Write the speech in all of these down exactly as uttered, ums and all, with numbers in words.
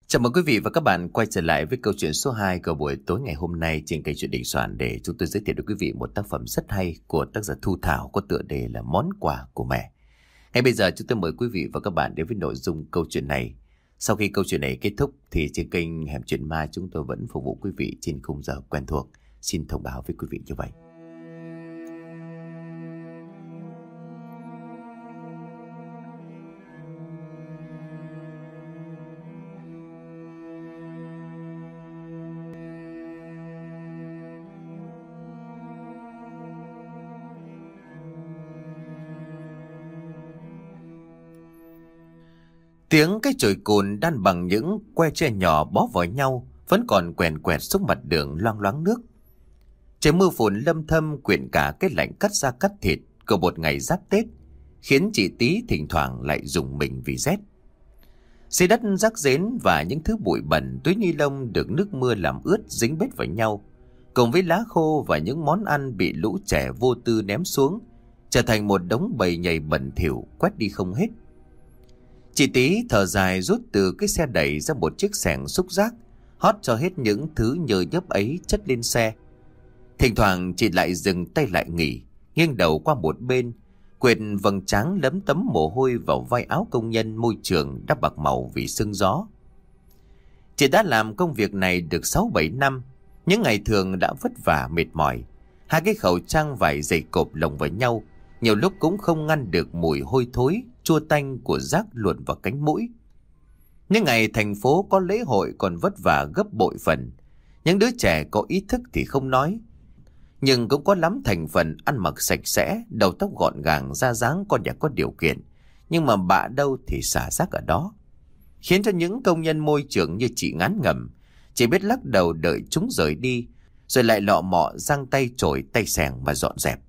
Chào mừng quý vị và các bạn quay trở lại với câu chuyện số hai của buổi tối ngày hôm nay trên kênh Chuyện Đình Soạn, để chúng tôi giới thiệu đến quý vị một tác phẩm rất hay của tác giả Thu Thảo có tựa đề là Món Quà của Mẹ. Ngay bây giờ chúng tôi mời quý vị và các bạn đến với nội dung câu chuyện này. Sau khi câu chuyện này kết thúc thì trên kênh Hẻm Chuyện Ma chúng tôi vẫn phục vụ quý vị trên khung giờ quen thuộc. Xin thông báo với quý vị như vậy. Tiếng cái chổi cồn đan bằng những que tre nhỏ bó vào nhau vẫn còn quèn quẹt xuống mặt đường loang loáng nước. Trời mưa phùn lâm thâm quyện cả cái lạnh cắt da cắt thịt của một ngày giáp Tết, khiến chị Tí thỉnh thoảng lại rùng mình vì rét. Dưới đất rác rến và những thứ bụi bẩn, túi ni lông được nước mưa làm ướt dính bết vào nhau, cùng với lá khô và những món ăn bị lũ trẻ vô tư ném xuống, trở thành một đống bầy nhầy bẩn thỉu quét đi không hết. Chị Tí thở dài rút từ cái xe đẩy ra một chiếc xẻng xúc rác, hót cho hết những thứ nhơ nhớp ấy chất lên xe. Thỉnh thoảng chị lại dừng tay lại nghỉ, nghiêng đầu qua một bên, quệt vầng trán lấm tấm mồ hôi vào vai áo công nhân môi trường đã bạc màu vì sương gió. Chị đã làm công việc này được sáu bảy năm, những ngày thường đã vất vả mệt mỏi. Hai cái khẩu trang vải dày cộp lồng vào nhau, nhiều lúc cũng không ngăn được mùi hôi thối, chua tanh của rác luồn vào cánh mũi. Những ngày thành phố có lễ hội còn vất vả gấp bội phần. Những đứa trẻ có ý thức thì không nói, nhưng cũng có lắm thành phần ăn mặc sạch sẽ, đầu tóc gọn gàng, da dáng con nhà có điều kiện, nhưng mà bạ đâu thì xả rác ở đó, khiến cho những công nhân môi trường như chị ngán ngẩm, chỉ biết lắc đầu đợi chúng rời đi, rồi lại lọ mọ giang tay chổi tay xẻng mà dọn dẹp.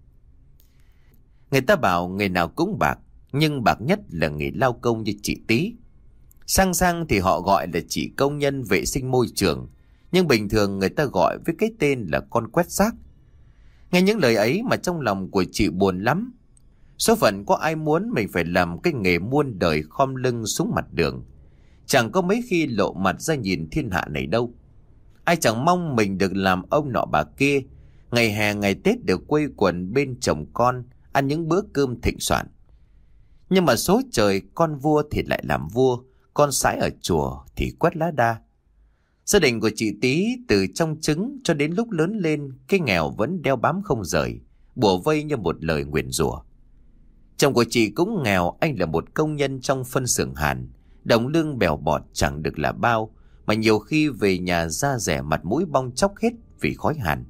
Người ta bảo nghề nào cũng bạc, nhưng bạc nhất là nghề lao công như chị Tí. Sang sang thì họ gọi là chị công nhân vệ sinh môi trường, nhưng bình thường người ta gọi với cái tên là con quét rác. Nghe những lời ấy mà trong lòng của chị buồn lắm. Số phận có ai muốn mình phải làm cái nghề muôn đời khom lưng xuống mặt đường, chẳng có mấy khi lộ mặt ra nhìn thiên hạ này đâu. Ai chẳng mong mình được làm ông nọ bà kia, ngày hè ngày Tết được quây quần bên chồng con, ăn những bữa cơm thịnh soạn. Nhưng mà số trời con vua thì lại làm vua, con sãi ở chùa thì quét lá đa. Gia đình của chị Tí từ trong trứng cho đến lúc lớn lên, cái nghèo vẫn đeo bám không rời, bủa vây như một lời nguyền rủa. Chồng của chị cũng nghèo, anh là một công nhân trong phân xưởng hàn, đồng lương bèo bọt chẳng được là bao, mà nhiều khi về nhà da rẻ mặt mũi bong chóc hết vì khói hàn.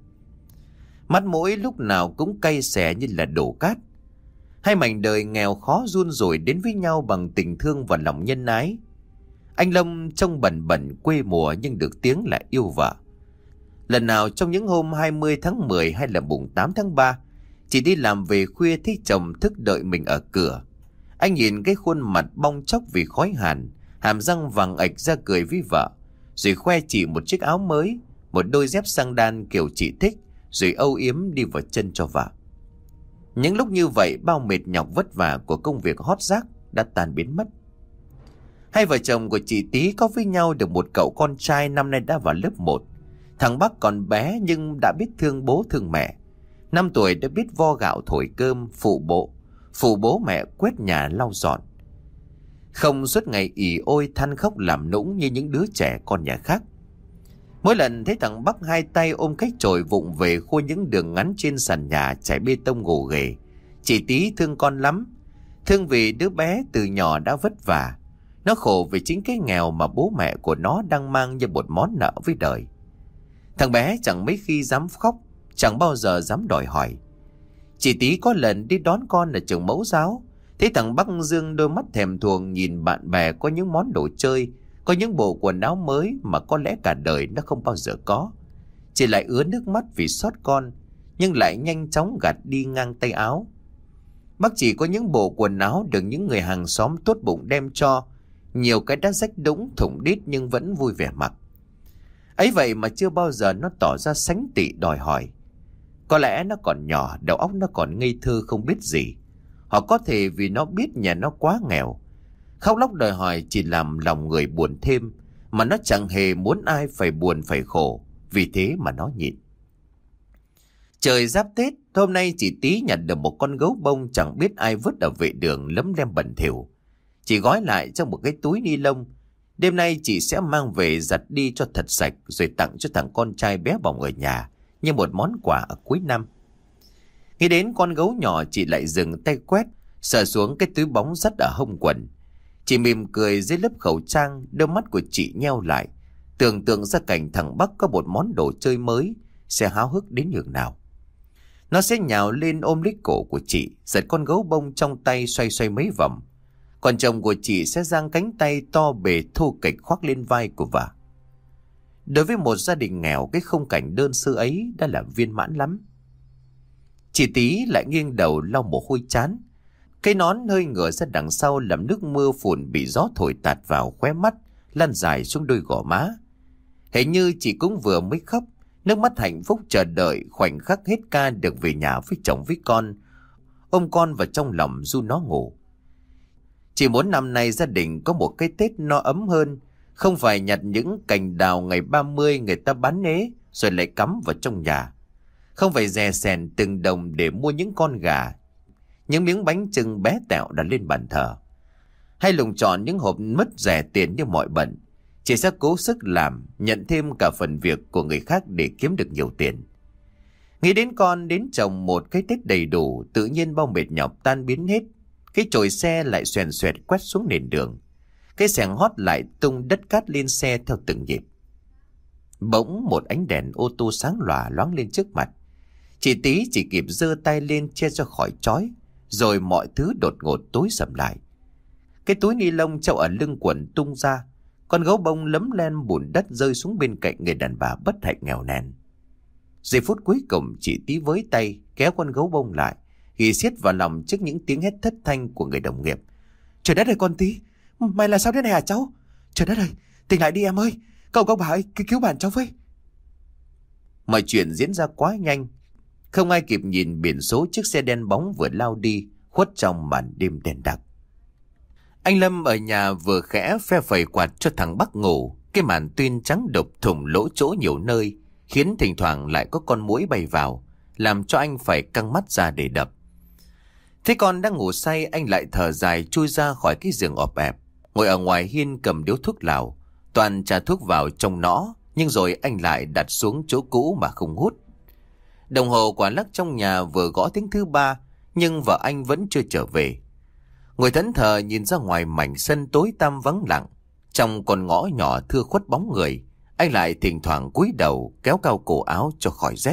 Mắt mũi lúc nào cũng cay xè như là đổ cát. Hai mảnh đời nghèo khó run rủi đến với nhau bằng tình thương và lòng nhân ái. Anh Long trông bẩn bẩn quê mùa nhưng được tiếng là yêu vợ. Lần nào trong những hôm hai mươi tháng mười hay là mùng tám tháng ba, chị đi làm về khuya thấy chồng thức đợi mình ở cửa. Anh nhìn cái khuôn mặt bong chóc vì khói hàn, hàm răng vàng ạch ra cười với vợ, rồi khoe chị một chiếc áo mới, một đôi dép xăng đan kiểu chị thích, rồi âu yếm đi vào chân cho vợ. Những lúc như vậy, bao mệt nhọc vất vả của công việc hót rác đã tan biến mất. Hai vợ chồng của chị Tí có với nhau được một cậu con trai năm nay đã vào lớp một. Thằng Bắc còn bé nhưng đã biết thương bố thương mẹ. Năm tuổi đã biết vo gạo thổi cơm, phụ bộ, phụ bố mẹ quét nhà lau dọn. Không suốt ngày ỉ ôi than khóc làm nũng như những đứa trẻ con nhà khác. Mỗi lần thấy thằng Bắc hai tay ôm cái chổi vụng về khua những đường ngắn trên sàn nhà trải bê tông gồ ghề, chị Tí thương con lắm. Thương vì đứa bé từ nhỏ đã vất vả. Nó khổ vì chính cái nghèo mà bố mẹ của nó đang mang như một món nợ với đời. Thằng bé chẳng mấy khi dám khóc, chẳng bao giờ dám đòi hỏi. Chị Tí có lần đi đón con ở trường mẫu giáo, thấy thằng Bắc dương đôi mắt thèm thuồng nhìn bạn bè có những món đồ chơi, có những bộ quần áo mới mà có lẽ cả đời nó không bao giờ có. Chị lại ứa nước mắt vì xót con, nhưng lại nhanh chóng gạt đi ngang tay áo. Bác chỉ có những bộ quần áo được những người hàng xóm tốt bụng đem cho, nhiều cái đã rách đũng thủng đít nhưng vẫn vui vẻ mặc. Ấy vậy mà chưa bao giờ nó tỏ ra sánh tị đòi hỏi. Có lẽ nó còn nhỏ, đầu óc nó còn ngây thơ không biết gì. Hoặc có thể vì nó biết nhà nó quá nghèo. Khóc lóc đòi hỏi chỉ làm lòng người buồn thêm, mà nó chẳng hề muốn ai phải buồn phải khổ, vì thế mà nó nhịn. Trời giáp Tết, hôm nay chị Tí nhặt được một con gấu bông chẳng biết ai vứt ở vệ đường lấm lem bẩn thỉu. Chị gói lại trong một cái túi ni lông. Đêm nay chị sẽ mang về giặt đi cho thật sạch rồi tặng cho thằng con trai bé bỏng ở nhà như một món quà ở cuối năm. Nghĩ đến con gấu nhỏ, chị lại dừng tay quét, sờ xuống cái túi bóng dắt ở hông quần. Chị mỉm cười dưới lớp khẩu trang, đôi mắt của chị nheo lại, tưởng tượng ra cảnh thằng Bắc có một món đồ chơi mới sẽ háo hức đến nhường nào. Nó sẽ nhào lên ôm lấy cổ của chị, giật con gấu bông trong tay xoay xoay mấy vòng. Còn chồng của chị sẽ giang cánh tay to bề thô kệch khoác lên vai của vợ. Đối với một gia đình nghèo, cái khung cảnh đơn sơ ấy đã là viên mãn lắm. Chị Tí lại nghiêng đầu lau mồ hôi chán. Cái nón hơi ngửa ra đằng sau làm nước mưa phùn bị gió thổi tạt vào khóe mắt, lan dài xuống đôi gò má. Hình như chị cũng vừa mới khóc, nước mắt hạnh phúc chờ đợi khoảnh khắc hết ca được về nhà với chồng với con, ôm con vào trong lòng ru nó ngủ. Chỉ muốn năm nay gia đình có một cái Tết no ấm hơn, không phải nhặt những cành đào ngày ba mươi người ta bán ế rồi lại cắm vào trong nhà. Không phải dè sèn từng đồng để mua những con gà, những miếng bánh chưng bé tẹo đặt lên bàn thờ. Hay lùng chọn những hộp mất rẻ tiền như mọi bận. Chị sẽ cố sức làm, nhận thêm cả phần việc của người khác để kiếm được nhiều tiền. Nghĩ đến con, đến chồng một cái Tết đầy đủ, tự nhiên bao mệt nhọc tan biến hết. Cái chổi xe lại xoèn xoẹt quét xuống nền đường. Cái xẻng hót lại tung đất cát lên xe theo từng nhịp. Bỗng một ánh đèn ô tô sáng lòa loáng lên trước mặt. Chị Tí chỉ kịp giơ tay lên che cho khỏi chói, rồi mọi thứ đột ngột tối sầm lại. Cái túi ni lông treo ở lưng quần tung ra, con gấu bông lấm lem bùn đất rơi xuống bên cạnh người đàn bà bất hạnh nghèo nàn. Giây phút cuối cùng, chị Tí với tay kéo con gấu bông lại, ghi siết vào lòng trước những tiếng hét thất thanh của người đồng nghiệp. Trời đất ơi con Tí, mày là sao thế này hả cháu? Trời đất ơi, tỉnh lại đi em ơi, cậu cậu bà ơi, cứu bạn cháu với. Mọi chuyện diễn ra quá nhanh, không ai kịp nhìn biển số chiếc xe đen bóng vừa lao đi, khuất trong màn đêm đen đặc. Anh Lâm ở nhà vừa khẽ phe phẩy quạt cho thằng Bắc ngủ. Cái màn tuyên trắng đục thủng lỗ chỗ nhiều nơi, khiến thỉnh thoảng lại có con muỗi bay vào, làm cho anh phải căng mắt ra để đập. Thế con đang ngủ say, anh lại thở dài chui ra khỏi cái giường ọp ẹp, ngồi ở ngoài hiên cầm điếu thuốc lào. Toàn trà thuốc vào trong nó, nhưng rồi anh lại đặt xuống chỗ cũ mà không hút. Đồng hồ quả lắc trong nhà vừa gõ tiếng thứ ba, nhưng vợ anh vẫn chưa trở về. Ngồi thẫn thờ nhìn ra ngoài mảnh sân tối tăm vắng lặng, trong con ngõ nhỏ thưa khuất bóng người, anh lại thỉnh thoảng cúi đầu kéo cao cổ áo cho khỏi rét.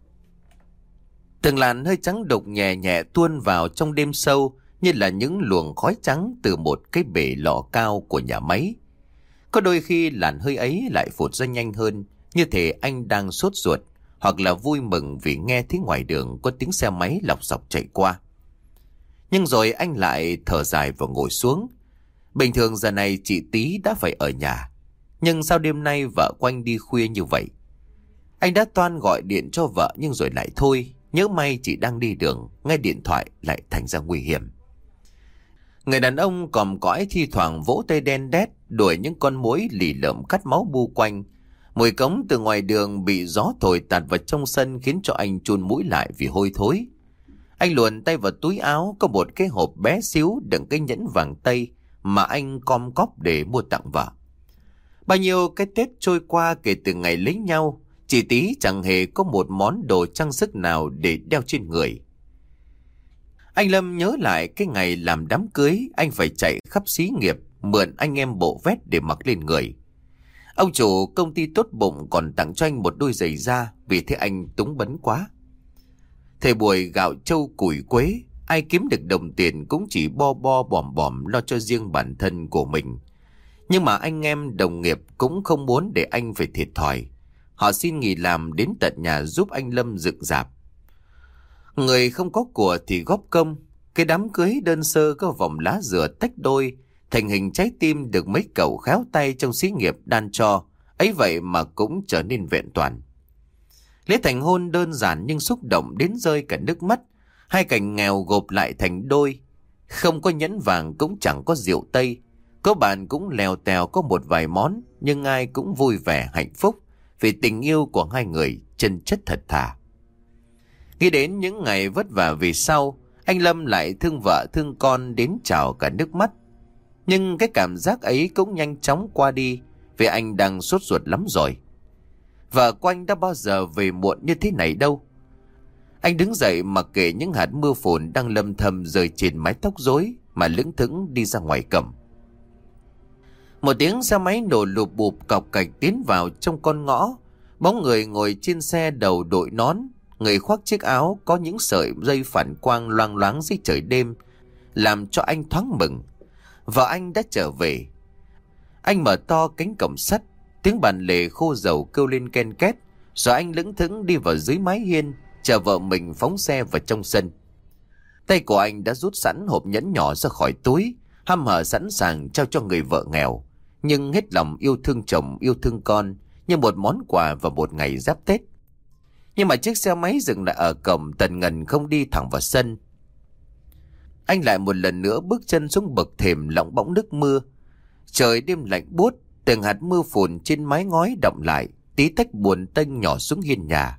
Từng làn hơi trắng đục nhẹ nhẹ tuôn vào trong đêm sâu, như là những luồng khói trắng từ một cái bể lò cao của nhà máy. Có đôi khi làn hơi ấy lại phụt ra nhanh hơn, như thể anh đang sốt ruột, hoặc là vui mừng vì nghe thấy ngoài đường có tiếng xe máy lọc dọc chạy qua. Nhưng rồi anh lại thở dài và ngồi xuống. Bình thường giờ này chị Tí đã phải ở nhà, nhưng sao đêm nay vợ của anh đi khuya như vậy? Anh đã toan gọi điện cho vợ nhưng rồi lại thôi, nhớ may chị đang đi đường, nghe điện thoại lại thành ra nguy hiểm. Người đàn ông còm cõi thi thoảng vỗ tay đen đét đuổi những con muỗi lì lợm cắt máu bu quanh. Mùi cống từ ngoài đường bị gió thổi tạt vào trong sân khiến cho anh chun mũi lại vì hôi thối. Anh luồn tay vào túi áo, có một cái hộp bé xíu đựng cái nhẫn vàng tây mà anh com cóp để mua tặng vợ. Bao nhiêu cái Tết trôi qua kể từ ngày lấy nhau, chị Tí chẳng hề có một món đồ trang sức nào để đeo trên người. Anh Lâm nhớ lại cái ngày làm đám cưới, anh phải chạy khắp xí nghiệp mượn anh em bộ vest để mặc lên người. Ông chủ công ty tốt bụng còn tặng cho anh một đôi giày da vì thế anh túng bấn quá. Thời buổi gạo trâu củi quế, ai kiếm được đồng tiền cũng chỉ bo bo bòm bòm lo cho riêng bản thân của mình. Nhưng mà anh em đồng nghiệp cũng không muốn để anh phải thiệt thòi. Họ xin nghỉ làm đến tận nhà giúp anh Lâm dựng rạp. Người không có của thì góp công. Cái đám cưới đơn sơ có vòng lá dừa tách đôi thành hình trái tim được mấy cậu khéo tay trong xí nghiệp đan cho, ấy vậy mà cũng trở nên vẹn toàn. Lễ thành hôn đơn giản nhưng xúc động đến rơi cả nước mắt. Hai cành nghèo gộp lại thành đôi, không có nhẫn vàng cũng chẳng có rượu tây. Có bạn cũng lèo tèo có một vài món, nhưng ai cũng vui vẻ hạnh phúc vì tình yêu của hai người chân chất thật thà. Nghĩ đến những ngày vất vả về sau, anh Lâm lại thương vợ thương con đến trào cả nước mắt. Nhưng cái cảm giác ấy cũng nhanh chóng qua đi, vì anh đang sốt ruột lắm rồi. Vợ của anh đã bao giờ về muộn như thế này đâu. Anh đứng dậy mặc kệ những hạt mưa phùn đang lâm thầm rơi trên mái tóc rối mà lững thững đi ra ngoài cổng. Một tiếng xe máy nổ lụp bụp cọc cạch tiến vào trong con ngõ. Bóng người ngồi trên xe đầu đội nón, người khoác chiếc áo có những sợi dây phản quang loang loáng dưới trời đêm, làm cho anh thoáng mừng. Vợ anh đã trở về. Anh mở to cánh cổng sắt, tiếng bàn lề khô dầu kêu lên ken két, rồi anh lững thững đi vào dưới mái hiên, chờ vợ mình phóng xe vào trong sân. Tay của anh đã rút sẵn hộp nhẫn nhỏ ra khỏi túi, hăm hở sẵn sàng trao cho người vợ nghèo, nhưng hết lòng yêu thương chồng yêu thương con, như một món quà vào một ngày giáp Tết. Nhưng mà chiếc xe máy dừng lại ở cổng, tần ngần không đi thẳng vào sân. Anh lại một lần nữa bước chân xuống bậc thềm lọng bõng nước mưa. Trời đêm lạnh buốt, từng hạt mưa phùn trên mái ngói đọng lại, tí tách buồn tênh nhỏ xuống hiên nhà.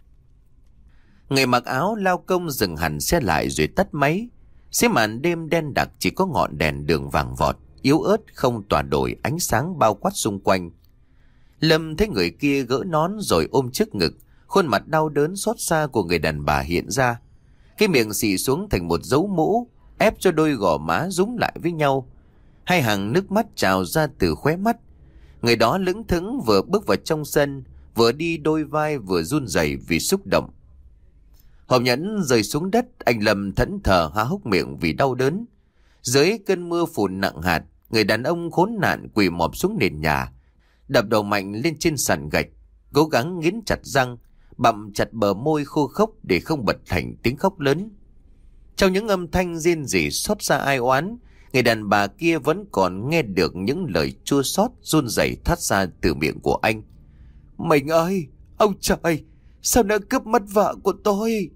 Người mặc áo lao công dừng hẳn xe lại rồi tắt máy. Dưới màn đêm đen đặc chỉ có ngọn đèn đường vàng vọt, yếu ớt không tỏa đổi ánh sáng bao quát xung quanh. Lâm thấy người kia gỡ nón rồi ôm trước ngực, khuôn mặt đau đớn xót xa của người đàn bà hiện ra. Cái miệng xị xuống thành một dấu mũ, ép cho đôi gò má rúm lại với nhau. Hai hàng nước mắt trào ra từ khóe mắt. Người đó lững thững vừa bước vào trong sân, vừa đi đôi vai vừa run rẩy vì xúc động. Hộp nhẫn rơi xuống đất, anh Lâm thẫn thờ há hốc miệng vì đau đớn. Dưới cơn mưa phùn nặng hạt, người đàn ông khốn nạn quỳ mọp xuống nền nhà, đập đầu mạnh lên trên sàn gạch, cố gắng nghiến chặt răng, bặm chặt bờ môi khô khốc để không bật thành tiếng khóc lớn. Trong những âm thanh rên rỉ xót xa ai oán, người đàn bà kia vẫn còn nghe được những lời chua xót run rẩy thoát ra từ miệng của anh. Mình ơi, ông trời, sao đã cướp mất vợ của tôi?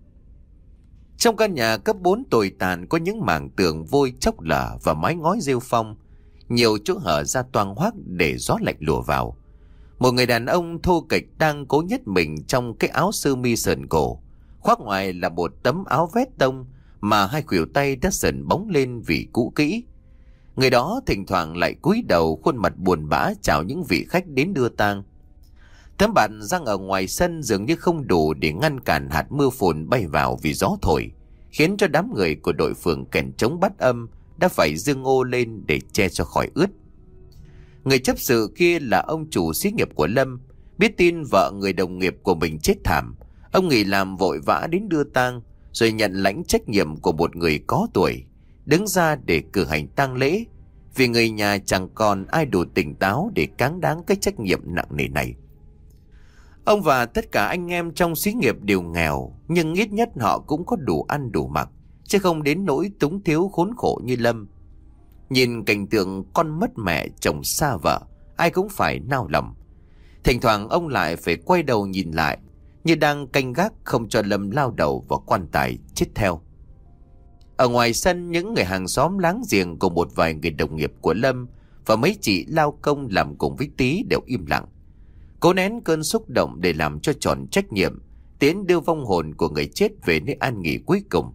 Trong căn nhà cấp bốn tồi tàn có những mảng tường vôi chóc lở và mái ngói rêu phong, nhiều chỗ hở ra toang hoác để gió lạnh lùa vào. Một người đàn ông thô kệch đang cố nhét mình trong cái áo sơ mi sờn cổ, khoác ngoài là một tấm áo vét tông mà hai khuỷu tay đã sờn bóng lên vì cũ kỹ. Người đó thỉnh thoảng lại cúi đầu, khuôn mặt buồn bã chào những vị khách đến đưa tang. Tấm bạt răng ở ngoài sân dường như không đủ để ngăn cản hạt mưa phùn bay vào vì gió thổi, khiến cho đám người của đội phường kèn trống bắt âm đã phải dương ô lên để che cho khỏi ướt. Người chấp sự kia là ông chủ xí nghiệp của Lâm, biết tin vợ người đồng nghiệp của mình chết thảm, ông nghỉ làm vội vã đến đưa tang, rồi nhận lãnh trách nhiệm của một người có tuổi, đứng ra để cử hành tang lễ, vì người nhà chẳng còn ai đủ tỉnh táo để cáng đáng cái trách nhiệm nặng nề này. Ông và tất cả anh em trong xí nghiệp đều nghèo, nhưng ít nhất họ cũng có đủ ăn đủ mặc, chứ không đến nỗi túng thiếu khốn khổ như Lâm. Nhìn cảnh tượng con mất mẹ chồng xa vợ, ai cũng phải nao lòng. Thỉnh thoảng ông lại phải quay đầu nhìn lại, như đang canh gác không cho Lâm lao đầu vào quan tài chết theo. Ở ngoài sân, những người hàng xóm láng giềng cùng một vài người đồng nghiệp của Lâm và mấy chị lao công làm cùng với Tý đều im lặng, cố nén cơn xúc động để làm cho tròn trách nhiệm, tiến đưa vong hồn của người chết về nơi an nghỉ cuối cùng.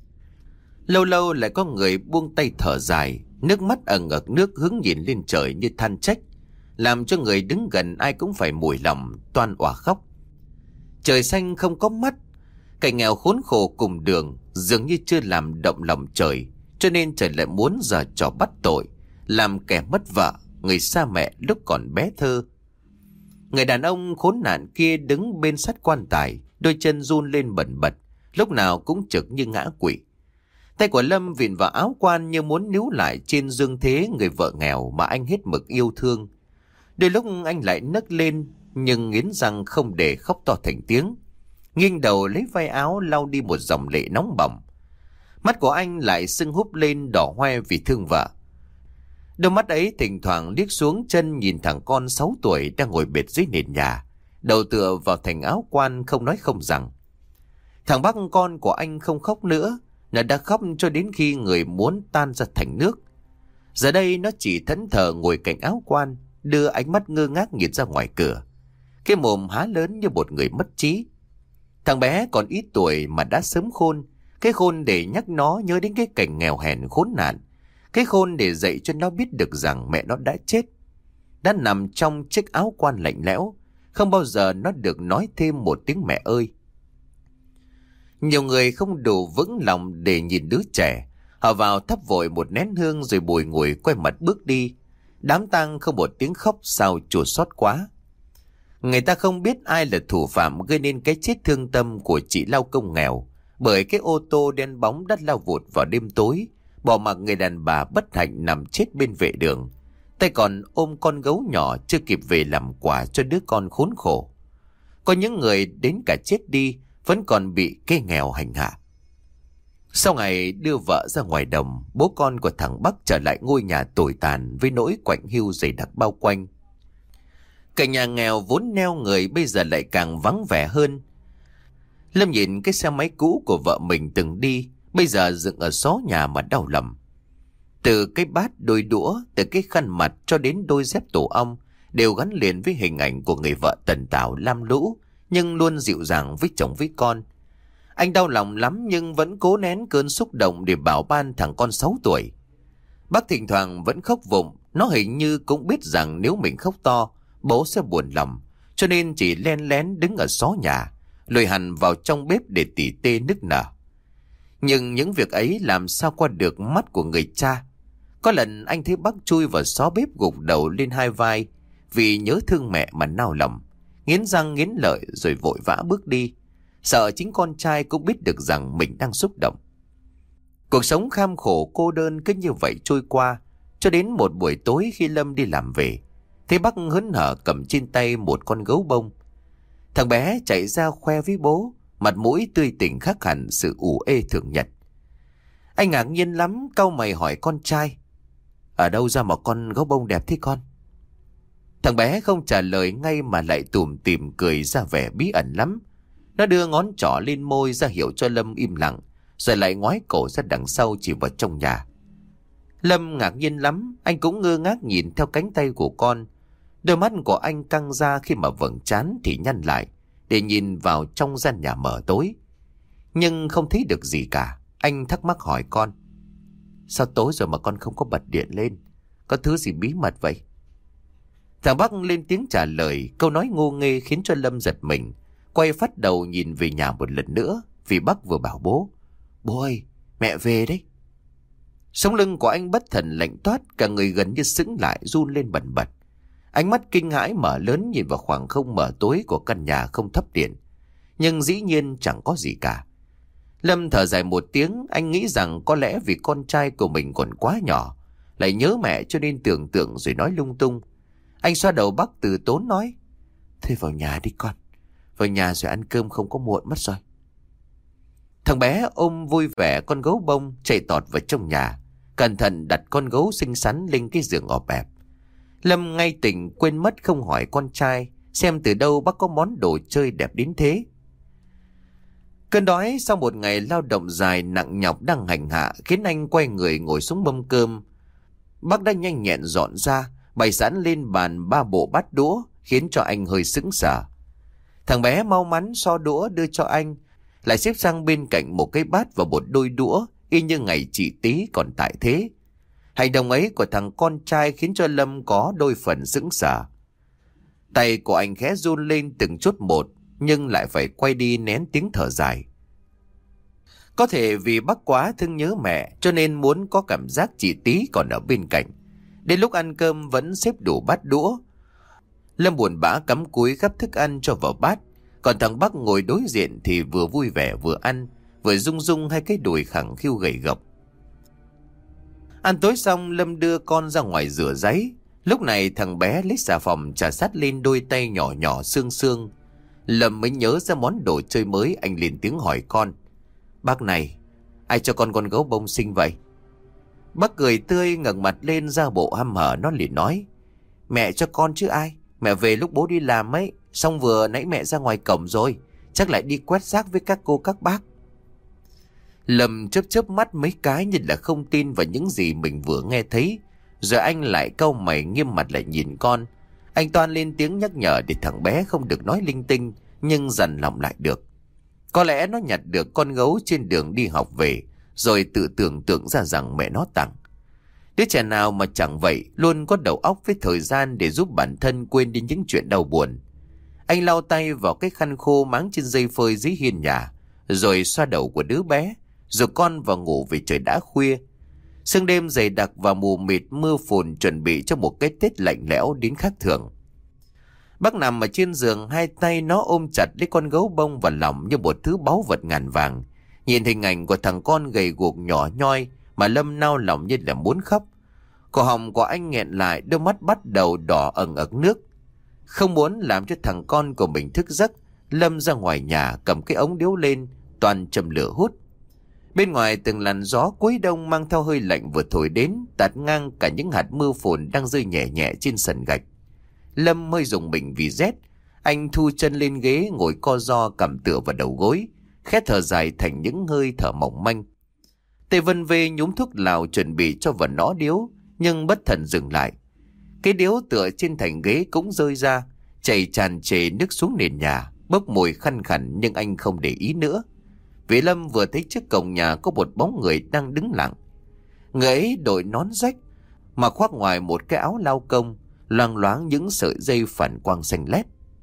Lâu lâu lại có người buông tay thở dài, nước mắt ẩn ực nước hướng nhìn lên trời như than trách, làm cho người đứng gần ai cũng phải mùi lòng toan òa khóc. Trời xanh không có mắt, cảnh nghèo khốn khổ cùng đường dường như chưa làm động lòng trời, cho nên trời lại muốn giở trò bắt tội, làm kẻ mất vợ, người xa mẹ lúc còn bé thơ. Người đàn ông khốn nạn kia đứng bên sát quan tài, đôi chân run lên bần bật, lúc nào cũng trực như ngã quỵ. Tay của Lâm vịn vào áo quan như muốn níu lại trên dương thế người vợ nghèo mà anh hết mực yêu thương. Đôi lúc anh lại nấc lên, nhưng nghiến răng không để khóc to thành tiếng, nghiêng đầu lấy vai áo lau đi một dòng lệ nóng bỏng. Mắt của anh lại sưng húp lên đỏ hoe vì thương vợ. Đôi mắt ấy thỉnh thoảng liếc xuống chân nhìn thằng con sáu tuổi đang ngồi bệt dưới nền nhà, đầu tựa vào thành áo quan không nói không rằng. Thằng bác con của anh không khóc nữa, nó đã khóc cho đến khi người muốn tan ra thành nước. Giờ đây nó chỉ thẫn thờ ngồi cạnh áo quan, đưa ánh mắt ngơ ngác nhìn ra ngoài cửa. Cái mồm há lớn như một người mất trí. Thằng bé còn ít tuổi mà đã sớm khôn. Cái khôn để nhắc nó nhớ đến cái cảnh nghèo hèn khốn nạn. Cái khôn để dạy cho nó biết được rằng mẹ nó đã chết, đã nằm trong chiếc áo quan lạnh lẽo. Không bao giờ nó được nói thêm một tiếng mẹ ơi. Nhiều người không đủ vững lòng để nhìn đứa trẻ. Họ vào thắp vội một nén hương rồi bùi ngùi quay mặt bước đi. Đám tang không một tiếng khóc sao chua xót quá. Người ta không biết ai là thủ phạm gây nên cái chết thương tâm của chị lao công nghèo, bởi cái ô tô đen bóng đã lao vụt vào đêm tối, bỏ mặc người đàn bà bất hạnh nằm chết bên vệ đường, tay còn ôm con gấu nhỏ chưa kịp về làm quà cho đứa con khốn khổ. Có những người đến cả chết đi vẫn còn bị cái nghèo hành hạ. Sau ngày đưa vợ ra ngoài đồng, bố con của thằng Bắc trở lại ngôi nhà tồi tàn với nỗi quạnh hiu dày đặc bao quanh. Cả nhà nghèo vốn neo người bây giờ lại càng vắng vẻ hơn. Lâm nhìn cái xe máy cũ của vợ mình từng đi, bây giờ dựng ở xó nhà mà đau lòng. Từ cái bát đôi đũa, từ cái khăn mặt cho đến đôi dép tổ ong đều gắn liền với hình ảnh của người vợ tần tảo lam lũ nhưng luôn dịu dàng với chồng với con. Anh đau lòng lắm nhưng vẫn cố nén cơn xúc động để bảo ban thằng con sáu tuổi. Bác thỉnh thoảng vẫn khóc vụng, nó hình như cũng biết rằng nếu mình khóc to, bố sẽ buồn lòng, cho nên chỉ len lén đứng ở xó nhà, lùi hẳn vào trong bếp để tỉ tê nức nở. Nhưng những việc ấy làm sao qua được mắt của người cha. Có lần anh thấy bác chui vào xó bếp gục đầu lên hai vai vì nhớ thương mẹ mà nao lòng, nghiến răng nghiến lợi rồi vội vã bước đi, sợ chính con trai cũng biết được rằng mình đang xúc động. Cuộc sống kham khổ cô đơn cứ như vậy trôi qua, cho đến một buổi tối khi Lâm đi làm về, thấy bác hớn hở cầm trên tay một con gấu bông. Thằng bé chạy ra khoe với bố, mặt mũi tươi tỉnh khác hẳn sự ủ ê thường nhật. Anh ngạc nhiên lắm, cau mày hỏi con trai: ở đâu ra một con gấu bông đẹp thế con? Thằng bé không trả lời ngay mà lại tủm tỉm cười ra vẻ bí ẩn lắm. Nó đưa ngón trỏ lên môi ra hiệu cho Lâm im lặng, rồi lại ngoái cổ ra đằng sau chỉ vào trong nhà. Lâm ngạc nhiên lắm, anh cũng ngơ ngác nhìn theo cánh tay của con. Đôi mắt của anh căng ra khi mà vầng trán thì nhăn lại để nhìn vào trong gian nhà mờ tối, nhưng không thấy được gì cả. Anh thắc mắc hỏi con: sao tối rồi mà con không có bật điện lên? Có thứ gì bí mật vậy? Thằng Bắc lên tiếng trả lời, câu nói ngô nghê khiến cho Lâm giật mình, quay phát đầu nhìn về nhà một lần nữa, vì Bắc vừa bảo bố: bố ơi, mẹ về đấy. Sống lưng của anh bất thần lạnh toát, cả người gần như sững lại, run lên bần bật. Ánh mắt kinh hãi mở lớn nhìn vào khoảng không mờ tối của căn nhà không thắp điện, nhưng dĩ nhiên chẳng có gì cả. Lâm thở dài một tiếng, anh nghĩ rằng có lẽ vì con trai của mình còn quá nhỏ, lại nhớ mẹ cho nên tưởng tượng rồi nói lung tung. Anh xoa đầu Bắc từ tốn nói: thôi vào nhà đi con, vào nhà rồi ăn cơm không có muộn mất rồi. Thằng bé ôm vui vẻ con gấu bông chạy tọt vào trong nhà, cẩn thận đặt con gấu xinh xắn lên cái giường ọp ẹp. Lâm ngay tỉnh quên mất không hỏi con trai xem từ đâu bác có món đồ chơi đẹp đến thế. Cơn đói sau một ngày lao động dài nặng nhọc đang hành hạ khiến anh quay người ngồi xuống mâm cơm. Bác đã nhanh nhẹn dọn ra, bày sẵn lên bàn ba bộ bát đũa khiến cho anh hơi sững sờ. Thằng bé mau mắn xo đũa đưa cho anh, lại xếp sang bên cạnh một cái bát và một đôi đũa y như ngày chị Tí còn tại thế. Hành động ấy của thằng con trai khiến cho Lâm có đôi phần sững sờ. Tay của anh khẽ run lên từng chút một, nhưng lại phải quay đi nén tiếng thở dài. Có thể vì bác quá thương nhớ mẹ cho nên muốn có cảm giác chị Tí còn ở bên cạnh. Đến lúc ăn cơm vẫn xếp đủ bát đũa. Lâm buồn bã cắm cúi gắp thức ăn cho vào bát, còn thằng Bắc ngồi đối diện thì vừa vui vẻ vừa ăn, vừa rung rung hai cái đùi khẳng khiu gầy gộc. Ăn tối xong, Lâm đưa con ra ngoài rửa ráy. Lúc này thằng bé lấy xà phòng chà sát lên đôi tay nhỏ nhỏ xương xương. Lâm mới nhớ ra món đồ chơi mới, anh liền tiếng hỏi con: bác này, ai cho con con gấu bông xinh vậy? Bác cười tươi ngẩng mặt lên ra bộ hăm hở, nó liền nói: mẹ cho con chứ ai, mẹ về lúc bố đi làm ấy, xong vừa nãy mẹ ra ngoài cổng rồi, chắc lại đi quét rác với các cô các bác. Lâm chớp chớp mắt mấy cái như là không tin vào những gì mình vừa nghe thấy, Rồi anh lại cau mày nghiêm mặt lại nhìn con. Anh toan lên tiếng nhắc nhở để thằng bé không được nói linh tinh, nhưng dằn lòng lại được. Có lẽ nó nhặt được con gấu trên đường đi học về, rồi tự tưởng tượng ra rằng mẹ nó tặng. Đứa trẻ nào mà chẳng vậy, luôn có đầu óc với thời gian để giúp bản thân quên đi những chuyện đau buồn. Anh lau tay vào cái khăn khô máng trên dây phơi dưới hiên nhà, rồi xoa đầu của đứa bé, rồi con vào ngủ vì trời đã khuya. Sương đêm dày đặc và mù mịt mưa phùn chuẩn bị cho một cái Tết lạnh lẽo đến khác thường. Bác nằm ở trên giường, hai tay nó ôm chặt lấy con gấu bông vào lòng như một thứ báu vật ngàn vàng. Nhìn hình ảnh của thằng con gầy guộc nhỏ nhoi mà Lâm nao lòng như là muốn khóc. Cổ họng của anh nghẹn lại, đôi mắt bắt đầu đỏ ẩn ẩn nước. Không muốn làm cho thằng con của mình thức giấc, Lâm ra ngoài nhà cầm cái ống điếu lên, toàn châm lửa hút. Bên ngoài từng làn gió cuối đông mang theo hơi lạnh vừa thổi đến, tạt ngang cả những hạt mưa phùn đang rơi nhẹ nhẹ trên sàn gạch. Lâm hơi rùng mình vì rét. Anh thu chân lên ghế ngồi co ro cằm tựa vào đầu gối, khẽ thở dài thành những hơi thở mỏng manh. Tay vân vê nhúm thuốc lào chuẩn bị cho vào nó điếu, nhưng bất thần dừng lại. Cái điếu tựa trên thành ghế cũng rơi ra, chảy tràn trề nước xuống nền nhà, bốc mùi khăn khẳn, nhưng anh không để ý nữa. Vì Lâm vừa thấy trước cổng nhà có một bóng người đang đứng lặng. Người ấy đội nón rách, mà khoác ngoài một cái áo lao công, loang loáng những sợi dây phản quang xanh lét.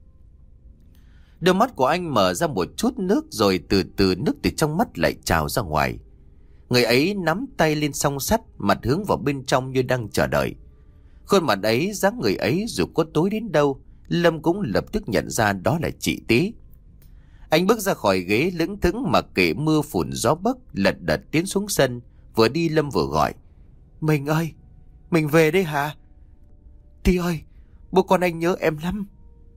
Đôi mắt của anh mở ra một chút nước, rồi từ từ nước từ trong mắt lại trào ra ngoài. Người ấy nắm tay lên song sắt, mặt hướng vào bên trong như đang chờ đợi. Khuôn mặt ấy, dáng người ấy dù có tối đến đâu, Lâm cũng lập tức nhận ra đó là chị Tí. Anh bước ra khỏi ghế lững thững mặc kệ mưa phùn gió bấc, lật đật tiến xuống sân. Vừa đi Lâm vừa gọi: "Mình ơi, mình về đây hả? Tí ơi, bố con anh nhớ em lắm."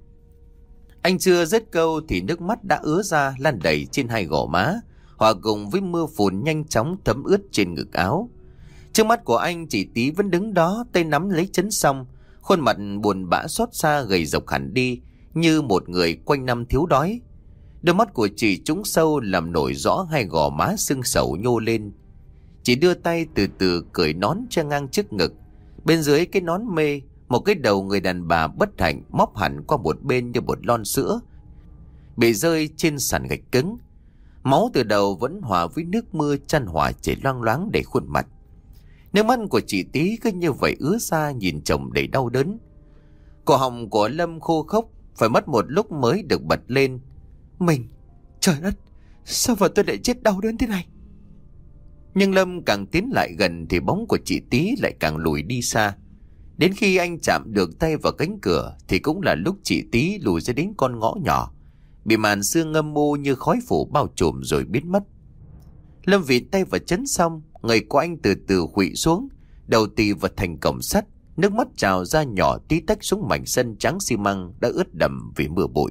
Anh chưa dứt câu thì nước mắt đã ứa ra lan đầy trên hai gò má, hòa cùng với mưa phùn nhanh chóng thấm ướt trên ngực áo. Trước mắt của anh, chị Tí vẫn đứng đó, tay nắm lấy chấn song, khuôn mặt buồn bã xót xa gầy rộc hẳn đi, như một người quanh năm thiếu đói. Đôi mắt của chị trũng sâu làm nổi rõ hai gò má sưng sầu nhô lên. Chị đưa tay từ từ cởi nón che ngang trước ngực. Bên dưới cái nón mê, một cái đầu người đàn bà bất hạnh móc hẳn qua một bên như một lon sữa, bị rơi trên sàn gạch cứng. Máu từ đầu vẫn hòa với nước mưa chan hòa chảy loang loáng đầy khuôn mặt. Nước mắt của chị Tí cứ như vậy ứa ra, nhìn chồng đầy đau đớn. Cổ họng của Lâm khô khốc, phải mất một lúc mới được bật lên: "Mình, trời đất, sao vợ tôi lại chết đau đớn thế này?" Nhưng Lâm càng tiến lại gần thì bóng của chị Tí lại càng lùi đi xa. Đến khi anh chạm được tay vào cánh cửa thì cũng là lúc chị Tí lùi ra đến con ngõ nhỏ, bị màn sương âm mưu như khói phủ bao trùm rồi biến mất. Lâm vịn tay vào chấn xong, người của anh từ từ khuỵu xuống, đầu tì vào thành cổng sắt, nước mắt trào ra nhỏ tí tách xuống mảnh sân trắng xi măng đã ướt đẫm vì mưa bụi.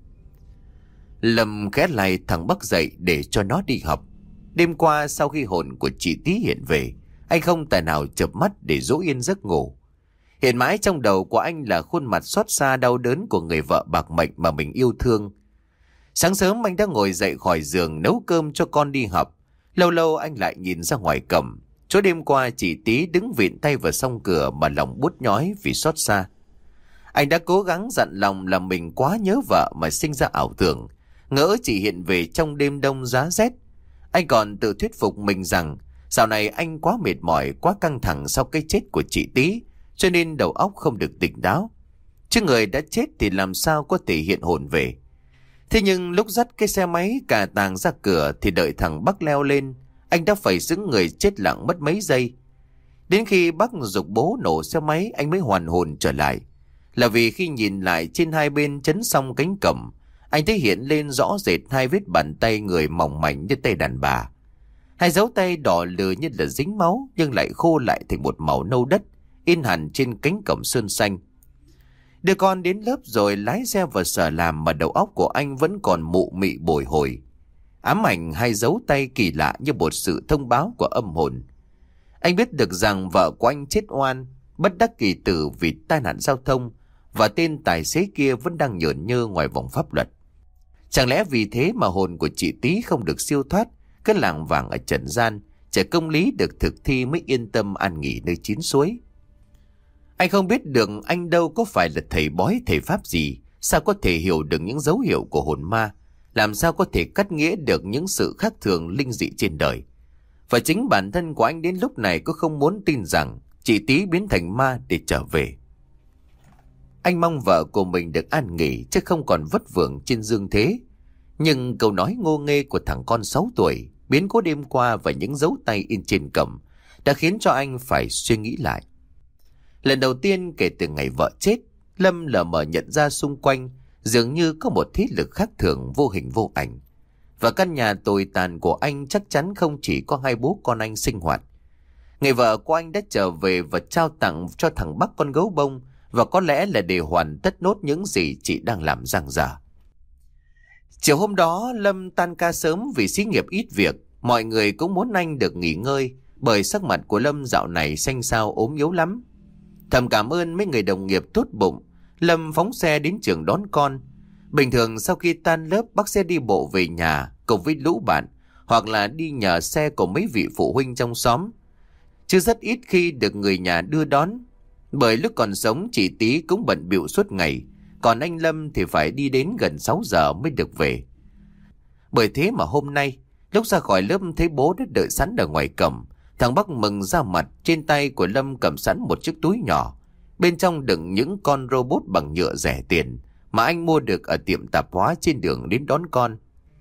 Lâm khẽ lay thằng Bắc dậy để cho nó đi học. Đêm qua sau khi hồn của chị Tí hiện về, anh không tài nào chợp mắt để dỗ yên giấc ngủ. Hiện mãi trong đầu của anh là khuôn mặt xót xa đau đớn của người vợ bạc mệnh mà mình yêu thương. Sáng sớm anh đã ngồi dậy khỏi giường nấu cơm cho con đi học. Lâu lâu anh lại nhìn ra ngoài cổng, chỗ đêm qua chị Tí đứng vịn tay vào song cửa mà lòng buốt nhói vì xót xa. Anh đã cố gắng dặn lòng là mình quá nhớ vợ mà sinh ra ảo tưởng, ngỡ chị hiện về trong đêm đông giá rét. Anh còn tự thuyết phục mình rằng dạo này anh quá mệt mỏi, quá căng thẳng sau cái chết của chị Tí, cho nên đầu óc không được tỉnh táo. Chứ người đã chết thì làm sao có thể hiện hồn về. Thế nhưng lúc dắt cái xe máy cà tàng ra cửa thì đợi thằng Bắc leo lên, anh đã phải xứng người chết lặng mất mấy giây. Đến khi Bắc giục bố nổ xe máy, anh mới hoàn hồn trở lại. Là vì khi nhìn lại trên hai bên chấn xong cánh cổng, anh thấy hiện lên rõ rệt hai vết bàn tay người mỏng mảnh như tay đàn bà. Hai dấu tay đỏ lừ như là dính máu, nhưng lại khô lại thành một màu nâu đất, in hẳn trên cánh cổng sơn xanh. Đưa con đến lớp rồi lái xe vào sở làm mà đầu óc của anh vẫn còn mụ mị bồi hồi. Ám ảnh hai dấu tay kỳ lạ như một sự thông báo của âm hồn. Anh biết được rằng vợ của anh chết oan, bất đắc kỳ tử vì tai nạn giao thông, và tên tài xế kia vẫn đang nhởn nhơ ngoài vòng pháp luật. Chẳng lẽ vì thế mà hồn của chị Tí không được siêu thoát, cứ lảng vảng ở trần gian, chờ công lý được thực thi mới yên tâm an nghỉ nơi chín suối. Anh không biết được anh đâu có phải là thầy bói thầy pháp gì, sao có thể hiểu được những dấu hiệu của hồn ma, làm sao có thể cắt nghĩa được những sự khác thường linh dị trên đời. Và chính bản thân của anh đến lúc này cũng không muốn tin rằng chị Tí biến thành ma để trở về. Anh mong vợ của mình được an nghỉ chứ không còn vất vưởng trên dương thế. Nhưng câu nói ngô nghê của thằng con sáu tuổi, biến cố đêm qua và những dấu tay in trên cẩm đã khiến cho anh phải suy nghĩ lại. Lần đầu tiên kể từ ngày vợ chết, Lâm lờ mờ nhận ra xung quanh dường như có một thế lực khác thường vô hình vô ảnh. Và căn nhà tồi tàn của anh chắc chắn không chỉ có hai bố con anh sinh hoạt. Người vợ của anh đã trở về và trao tặng cho thằng Bắc con gấu bông, và có lẽ là để hoàn tất nốt những gì chị đang làm dang dở. Chiều hôm đó, Lâm tan ca sớm vì xí nghiệp ít việc. Mọi người cũng muốn anh được nghỉ ngơi, bởi sắc mặt của Lâm dạo này xanh xao ốm yếu lắm. Thầm cảm ơn mấy người đồng nghiệp tốt bụng, Lâm phóng xe đến trường đón con. Bình thường sau khi tan lớp, bác sẽ đi bộ về nhà cùng với lũ bạn, hoặc là đi nhờ xe của mấy vị phụ huynh trong xóm, chứ rất ít khi được người nhà đưa đón. Bởi lúc còn sống, chị Tí cũng bận bịu suốt ngày, còn anh Lâm thì phải đi đến gần sáu giờ mới được về. Bởi thế mà hôm nay, lúc ra khỏi lớp thấy bố đã đợi sẵn ở ngoài cổng. Thằng Bắc mừng ra mặt, trên tay của Lâm cầm sẵn một chiếc túi nhỏ, bên trong đựng những con robot bằng nhựa rẻ tiền mà anh mua được ở tiệm tạp hóa trên đường đến đón con.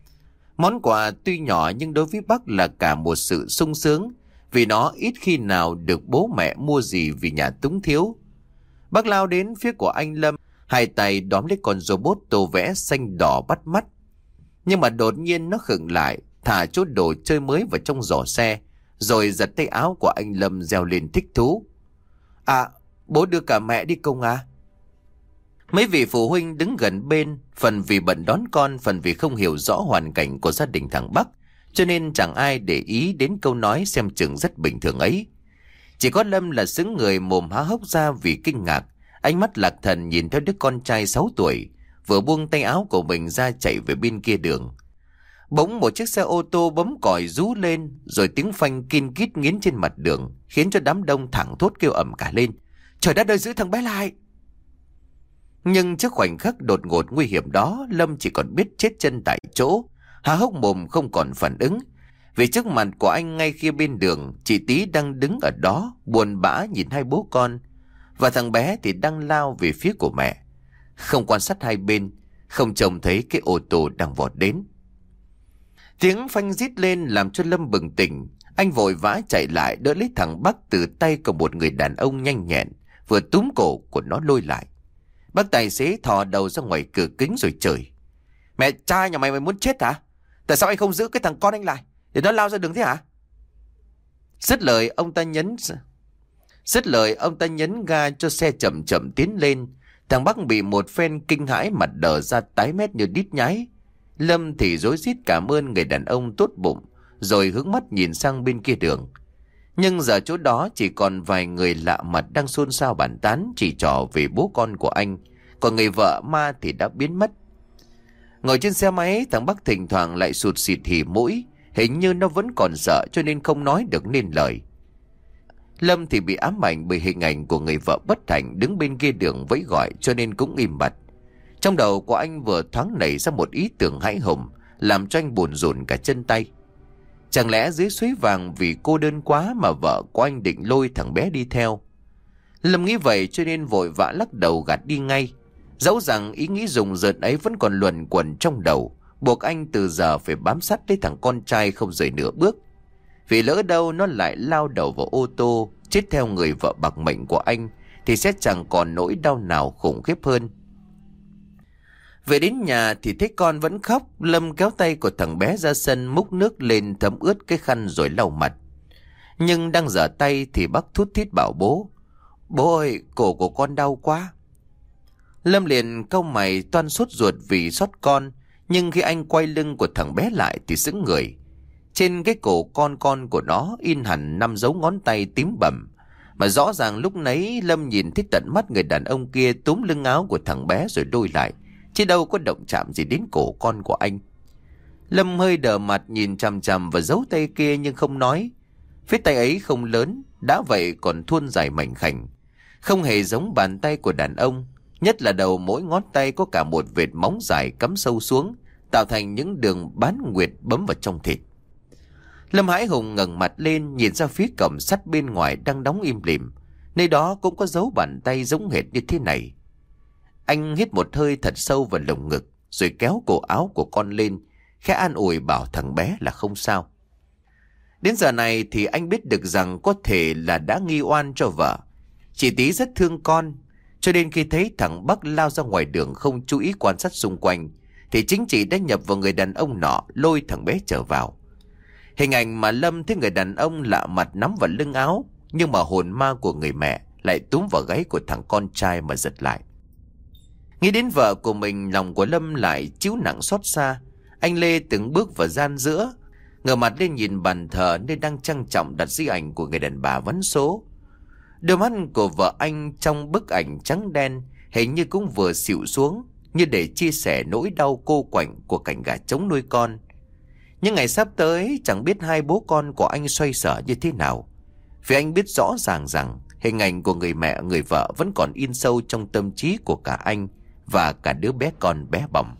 Món quà tuy nhỏ nhưng đối với Bắc là cả một sự sung sướng, vì nó ít khi nào được bố mẹ mua gì vì nhà túng thiếu. Bác lao đến phía của anh Lâm, hai tay đóm lấy con robot tô vẽ xanh đỏ bắt mắt. Nhưng mà đột nhiên nó khựng lại, thả chút đồ chơi mới vào trong giỏ xe, rồi giật tay áo của anh Lâm reo lên thích thú. À, bố đưa cả mẹ đi cùng à? Mấy vị phụ huynh đứng gần bên, phần vì bận đón con, phần vì không hiểu rõ hoàn cảnh của gia đình thằng Bắc, cho nên chẳng ai để ý đến câu nói xem chừng rất bình thường ấy. Chỉ có Lâm là xứng người, mồm há hốc ra vì kinh ngạc, ánh mắt lạc thần nhìn theo đứa con trai sáu tuổi vừa buông tay áo của mình ra chạy về bên kia đường. Bỗng một chiếc xe ô tô bấm còi rú lên, rồi tiếng phanh kin kít nghiến trên mặt đường, khiến cho đám đông thẳng thốt kêu ầm cả lên. Trời đất ơi, giữ thằng bé lại! Nhưng trước khoảnh khắc đột ngột nguy hiểm đó, Lâm chỉ còn biết chết chân tại chỗ, há hốc mồm không còn phản ứng. Vì trước mặt của anh ngay kia bên đường, chị Tí đang đứng ở đó buồn bã nhìn hai bố con, và thằng bé thì đang lao về phía của mẹ. Không quan sát hai bên, không trông thấy cái ô tô đang vọt đến. Tiếng phanh rít lên làm cho Lâm bừng tỉnh. Anh vội vã chạy lại đỡ lấy thằng Bắc từ tay của một người đàn ông nhanh nhẹn, vừa túm cổ của nó lôi lại. Bác tài xế thò đầu ra ngoài cửa kính rồi chửi. Mẹ cha nhà mày mày muốn chết hả? Tại sao anh không giữ cái thằng con anh lại để nó lao ra đường thế hả? Dứt lời ông ta nhấn Dứt lời ông ta nhấn ga cho xe chậm chậm tiến lên. Thằng Bắc bị một phen kinh hãi, mặt đờ ra tái mét như đít nhái. Lâm thì rối rít cảm ơn người đàn ông tốt bụng, rồi hướng mắt nhìn sang bên kia đường. Nhưng giờ chỗ đó chỉ còn vài người lạ mặt đang xôn xao bàn tán chỉ trỏ về bố con của anh, còn người vợ ma thì đã biến mất. Ngồi trên xe máy, thằng Bắc thỉnh thoảng lại sụt sịt hỉ mũi, hình như nó vẫn còn sợ cho nên không nói được nên lời. Lâm thì bị ám ảnh bởi hình ảnh của người vợ bất hạnh đứng bên kia đường vẫy gọi, cho nên cũng im bặt. Trong đầu của anh vừa thoáng nảy ra một ý tưởng hãi hùng, làm cho anh buồn rùn cả chân tay. Chẳng lẽ dưới suối vàng vì cô đơn quá mà vợ của anh định lôi thằng bé đi theo? Lâm nghĩ vậy cho nên vội vã lắc đầu gạt đi ngay. Dẫu rằng ý nghĩ rùng rợn ấy vẫn còn luẩn quẩn trong đầu, buộc anh từ giờ phải bám sát lấy thằng con trai không rời nửa bước. Vì lỡ đâu nó lại lao đầu vào ô tô, chết theo người vợ bạc mệnh của anh, thì sẽ chẳng còn nỗi đau nào khủng khiếp hơn. Về đến nhà thì thấy con vẫn khóc. Lâm kéo tay của thằng bé ra sân, múc nước lên thấm ướt cái khăn rồi lau mặt. Nhưng đang giở tay thì bác thút thít bảo bố. Bố ơi, cổ của con đau quá. Lâm liền cau mày toan sốt ruột vì xót con. Nhưng khi anh quay lưng của thằng bé lại thì sững người. Trên cái cổ con con của nó in hẳn năm dấu ngón tay tím bầm. Mà rõ ràng lúc nấy Lâm nhìn thấy tận mắt người đàn ông kia túm lưng áo của thằng bé rồi đôi lại, chứ đâu có động chạm gì đến cổ con của anh. Lâm hơi đờ mặt nhìn chằm chằm vào dấu tay kia nhưng không nói. Vết tay ấy không lớn, đã vậy còn thuôn dài mảnh khảnh. không hề giống bàn tay của đàn ông, nhất là đầu mỗi ngón tay có cả một vệt móng dài cắm sâu xuống, tạo thành những đường bán nguyệt bấm vào trong thịt. Lâm Hải Hùng ngẩng mặt lên nhìn ra phía cổng sắt bên ngoài đang đóng im lìm, nơi đó cũng có dấu bàn tay giống hệt như thế này. Anh hít một hơi thật sâu vào lồng ngực, rồi kéo cổ áo của con lên, khẽ an ủi bảo thằng bé là không sao. Đến giờ này thì anh biết được rằng có thể là đã nghi oan cho vợ. Chị Tí rất thương con, cho nên khi thấy thằng Bắc lao ra ngoài đường không chú ý quan sát xung quanh, thì chính chị đã nhập vào người đàn ông nọ, lôi thằng bé trở vào. Hình ảnh mà Lâm thấy người đàn ông lạ mặt nắm vào lưng áo, nhưng mà hồn ma của người mẹ lại túm vào gáy của thằng con trai mà giật lại. Nghĩ đến vợ của mình, lòng của Lâm lại chiếu nặng xót xa. Anh Lê từng bước vào gian giữa, ngửa mặt lên nhìn bàn thờ nơi đang trang trọng đặt di ảnh của người đàn bà vắn số. Đôi mắt của vợ anh trong bức ảnh trắng đen hình như cũng vừa xịu xuống, như để chia sẻ nỗi đau cô quạnh của cảnh gà trống nuôi con. Những ngày sắp tới chẳng biết hai bố con của anh xoay sở như thế nào, vì anh biết rõ ràng rằng hình ảnh của người mẹ người vợ vẫn còn in sâu trong tâm trí của cả anh và cả đứa bé con bé bỏng.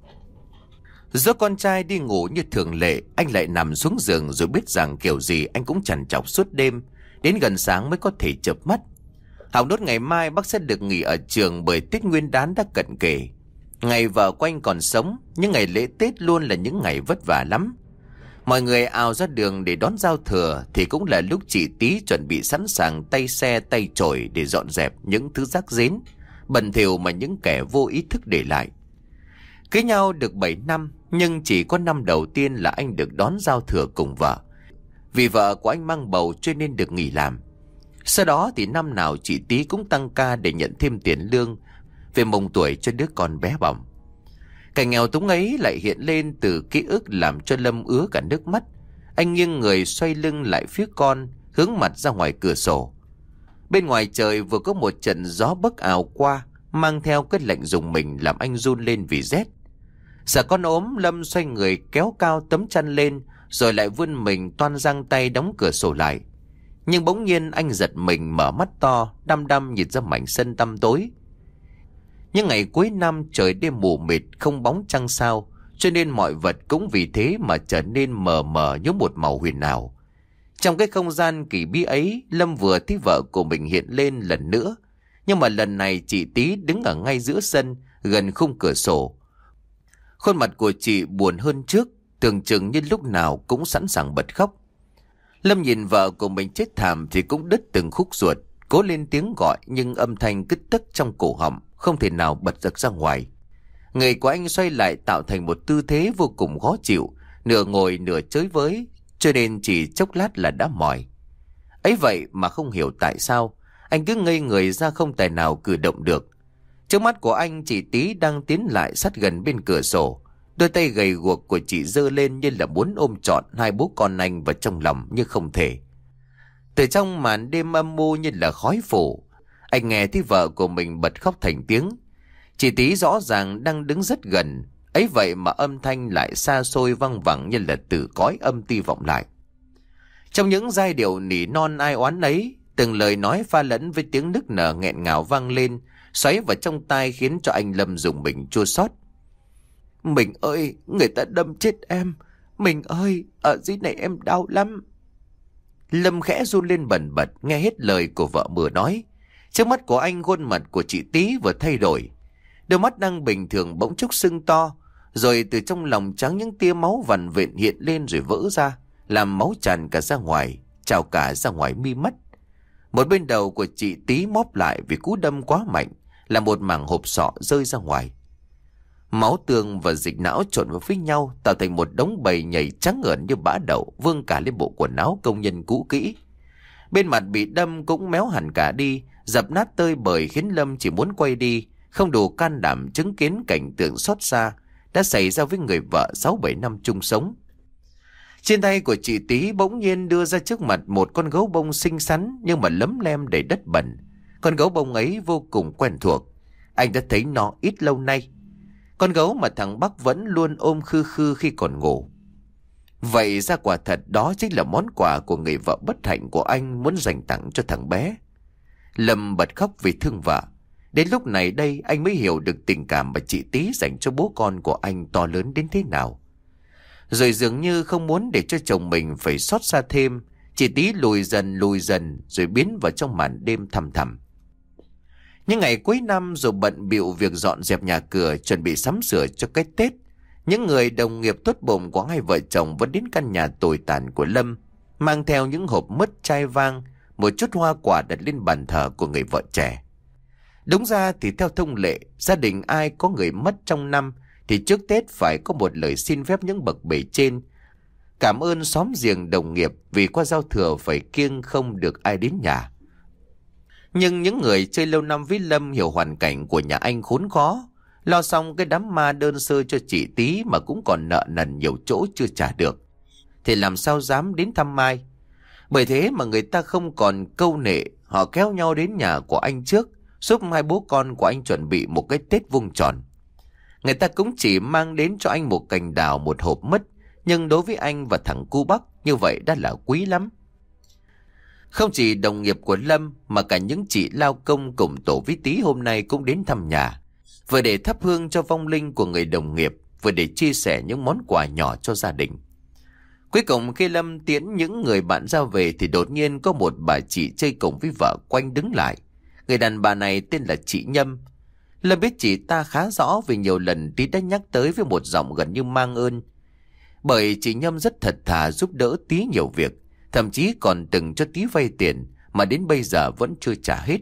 Giấc con trai đi ngủ như thường lệ, anh lại nằm xuống giường rồi biết rằng kiểu gì anh cũng trằn trọc suốt đêm, đến gần sáng mới có thể chợp mắt. Hỏng đốt ngày mai bác sẽ được nghỉ ở trường bởi Tết Nguyên Đán đã cận kề. Ngày vợ của anh còn sống, những ngày lễ Tết luôn là những ngày vất vả lắm. Mọi người ào ra đường để đón giao thừa thì cũng là lúc chị Tí chuẩn bị sẵn sàng tay xe tay chổi để dọn dẹp những thứ rác rến, bẩn thỉu mà những kẻ vô ý thức để lại. Cưới nhau được bảy năm, nhưng chỉ có năm đầu tiên là anh được đón giao thừa cùng vợ. Vì vợ của anh mang bầu cho nên được nghỉ làm. Sau đó thì năm nào chị Tí cũng tăng ca để nhận thêm tiền lương về mồng tuổi cho đứa con bé bỏng. Cảnh nghèo túng ấy lại hiện lên từ ký ức làm cho Lâm ứa cả nước mắt. Anh nghiêng người xoay lưng lại phía con, hướng mặt ra ngoài cửa sổ. Bên ngoài trời vừa có một trận gió bấc ào qua, mang theo cái lạnh rùng mình làm anh run lên vì rét. Sợ con ốm, Lâm xoay người kéo cao tấm chăn lên, rồi lại vươn mình toan giang tay đóng cửa sổ lại. Nhưng bỗng nhiên anh giật mình mở mắt to, đăm đăm nhìn ra mảnh sân tăm tối. Những ngày cuối năm trời đêm mù mịt, không bóng trăng sao, cho nên mọi vật cũng vì thế mà trở nên mờ mờ như một màu huyền ảo. Trong cái không gian kỳ bí ấy, Lâm vừa thấy vợ của mình hiện lên lần nữa. Nhưng mà lần này chị Tí đứng ở ngay giữa sân, gần khung cửa sổ. Khuôn mặt của chị buồn hơn trước, tưởng chừng như lúc nào cũng sẵn sàng bật khóc. Lâm nhìn vợ của mình chết thảm thì cũng đứt từng khúc ruột, cố lên tiếng gọi nhưng âm thanh cứ tắc trong cổ họng, không thể nào bật được ra ngoài. Người của anh xoay lại tạo thành một tư thế vô cùng khó chịu, nửa ngồi nửa chới với, cho nên chỉ chốc lát là đã mỏi. Ấy vậy mà không hiểu tại sao anh cứ ngây người ra không tài nào cử động được. Trước mắt của anh, chị Tí đang tiến lại sát gần bên cửa sổ. Đôi tay gầy guộc của chị giơ lên như là muốn ôm trọn hai bố con anh vào trong lòng nhưng không thể. Từ trong màn đêm âm mưu như là khói phủ, anh nghe thấy vợ của mình bật khóc thành tiếng. Chị Tí rõ ràng đang đứng rất gần, ấy vậy mà âm thanh lại xa xôi văng vẳng như là từ cõi âm ti vọng lại. Trong những giai điệu nỉ non ai oán ấy, từng lời nói pha lẫn với tiếng nức nở nghẹn ngào vang lên, xoáy vào trong tai khiến cho anh Lâm dùng mình chua xót. Mình ơi, người ta đâm chết em. Mình ơi, ở dưới này em đau lắm. Lâm khẽ run lên bần bật nghe hết lời của vợ vừa nói. Trước mắt của anh, khuôn mặt của chị Tí vừa thay đổi. Đôi mắt đang bình thường bỗng chốc sưng to, rồi từ trong lòng trắng những tia máu vằn vện hiện lên rồi vỡ ra, làm máu tràn cả ra ngoài, trào cả ra ngoài mi mắt. Một bên đầu của chị Tí móp lại vì cú đâm quá mạnh, là một mảng hộp sọ rơi ra ngoài. Máu tương và dịch não trộn vào với nhau, tạo thành một đống bầy nhảy trắng ẩn như bã đậu, vương cả lên bộ quần áo công nhân cũ kỹ. Bên mặt bị đâm cũng méo hẳn cả đi, dập nát tơi bời khiến Lâm chỉ muốn quay đi, không đủ can đảm chứng kiến cảnh tượng xót xa đã xảy ra với người vợ sáu bảy năm chung sống. Trên tay của chị Tí bỗng nhiên đưa ra trước mặt một con gấu bông xinh xắn nhưng mà lấm lem đầy đất bẩn. Con gấu bông ấy vô cùng quen thuộc, anh đã thấy nó ít lâu nay. Con gấu mà thằng Bắc vẫn luôn ôm khư khư khi còn ngủ. Vậy ra quả thật đó chính là món quà của người vợ bất hạnh của anh muốn dành tặng cho thằng bé. Lâm bật khóc vì thương vợ. Đến lúc này đây anh mới hiểu được tình cảm mà chị Tí dành cho bố con của anh to lớn đến thế nào. Rồi dường như không muốn để cho chồng mình phải xót xa thêm, chị Tí lùi dần lùi dần rồi biến vào trong màn đêm thầm thầm. Những ngày cuối năm rồi bận bịu việc dọn dẹp nhà cửa, chuẩn bị sắm sửa cho cái Tết. Những người đồng nghiệp tốt bụng của hai vợ chồng vẫn đến căn nhà tồi tàn của Lâm, mang theo những hộp mứt, chai vang, một chút hoa quả đặt lên bàn thờ của người vợ trẻ. Đúng ra thì theo thông lệ, gia đình ai có người mất trong năm thì trước Tết phải có một lời xin phép những bậc bề trên, cảm ơn xóm giềng đồng nghiệp vì qua giao thừa phải kiêng không được ai đến nhà. Nhưng những người chơi lâu năm với Lâm hiểu hoàn cảnh của nhà anh khốn khó, lo xong cái đám ma đơn sơ cho chị Tí mà cũng còn nợ nần nhiều chỗ chưa trả được, thì làm sao dám đến thăm mai. Bởi thế mà người ta không còn câu nệ, họ kéo nhau đến nhà của anh trước, giúp hai bố con của anh chuẩn bị một cái Tết vuông tròn. Người ta cũng chỉ mang đến cho anh một cành đào, một hộp mứt, nhưng đối với anh và thằng cu Bắc như vậy đã là quý lắm. Không chỉ đồng nghiệp của Lâm mà cả những chị lao công cùng tổ với Tí hôm nay cũng đến thăm nhà, vừa để thắp hương cho vong linh của người đồng nghiệp, vừa để chia sẻ những món quà nhỏ cho gia đình. Cuối cùng khi Lâm tiễn những người bạn ra về thì đột nhiên có một bà chị chơi cùng với vợ quanh đứng lại. Người đàn bà này tên là chị Nhâm. Lâm biết chị ta khá rõ vì nhiều lần Tí đã nhắc tới với một giọng gần như mang ơn. Bởi chị Nhâm rất thật thà giúp đỡ Tí nhiều việc, thậm chí còn từng cho Tí vay tiền mà đến bây giờ vẫn chưa trả hết.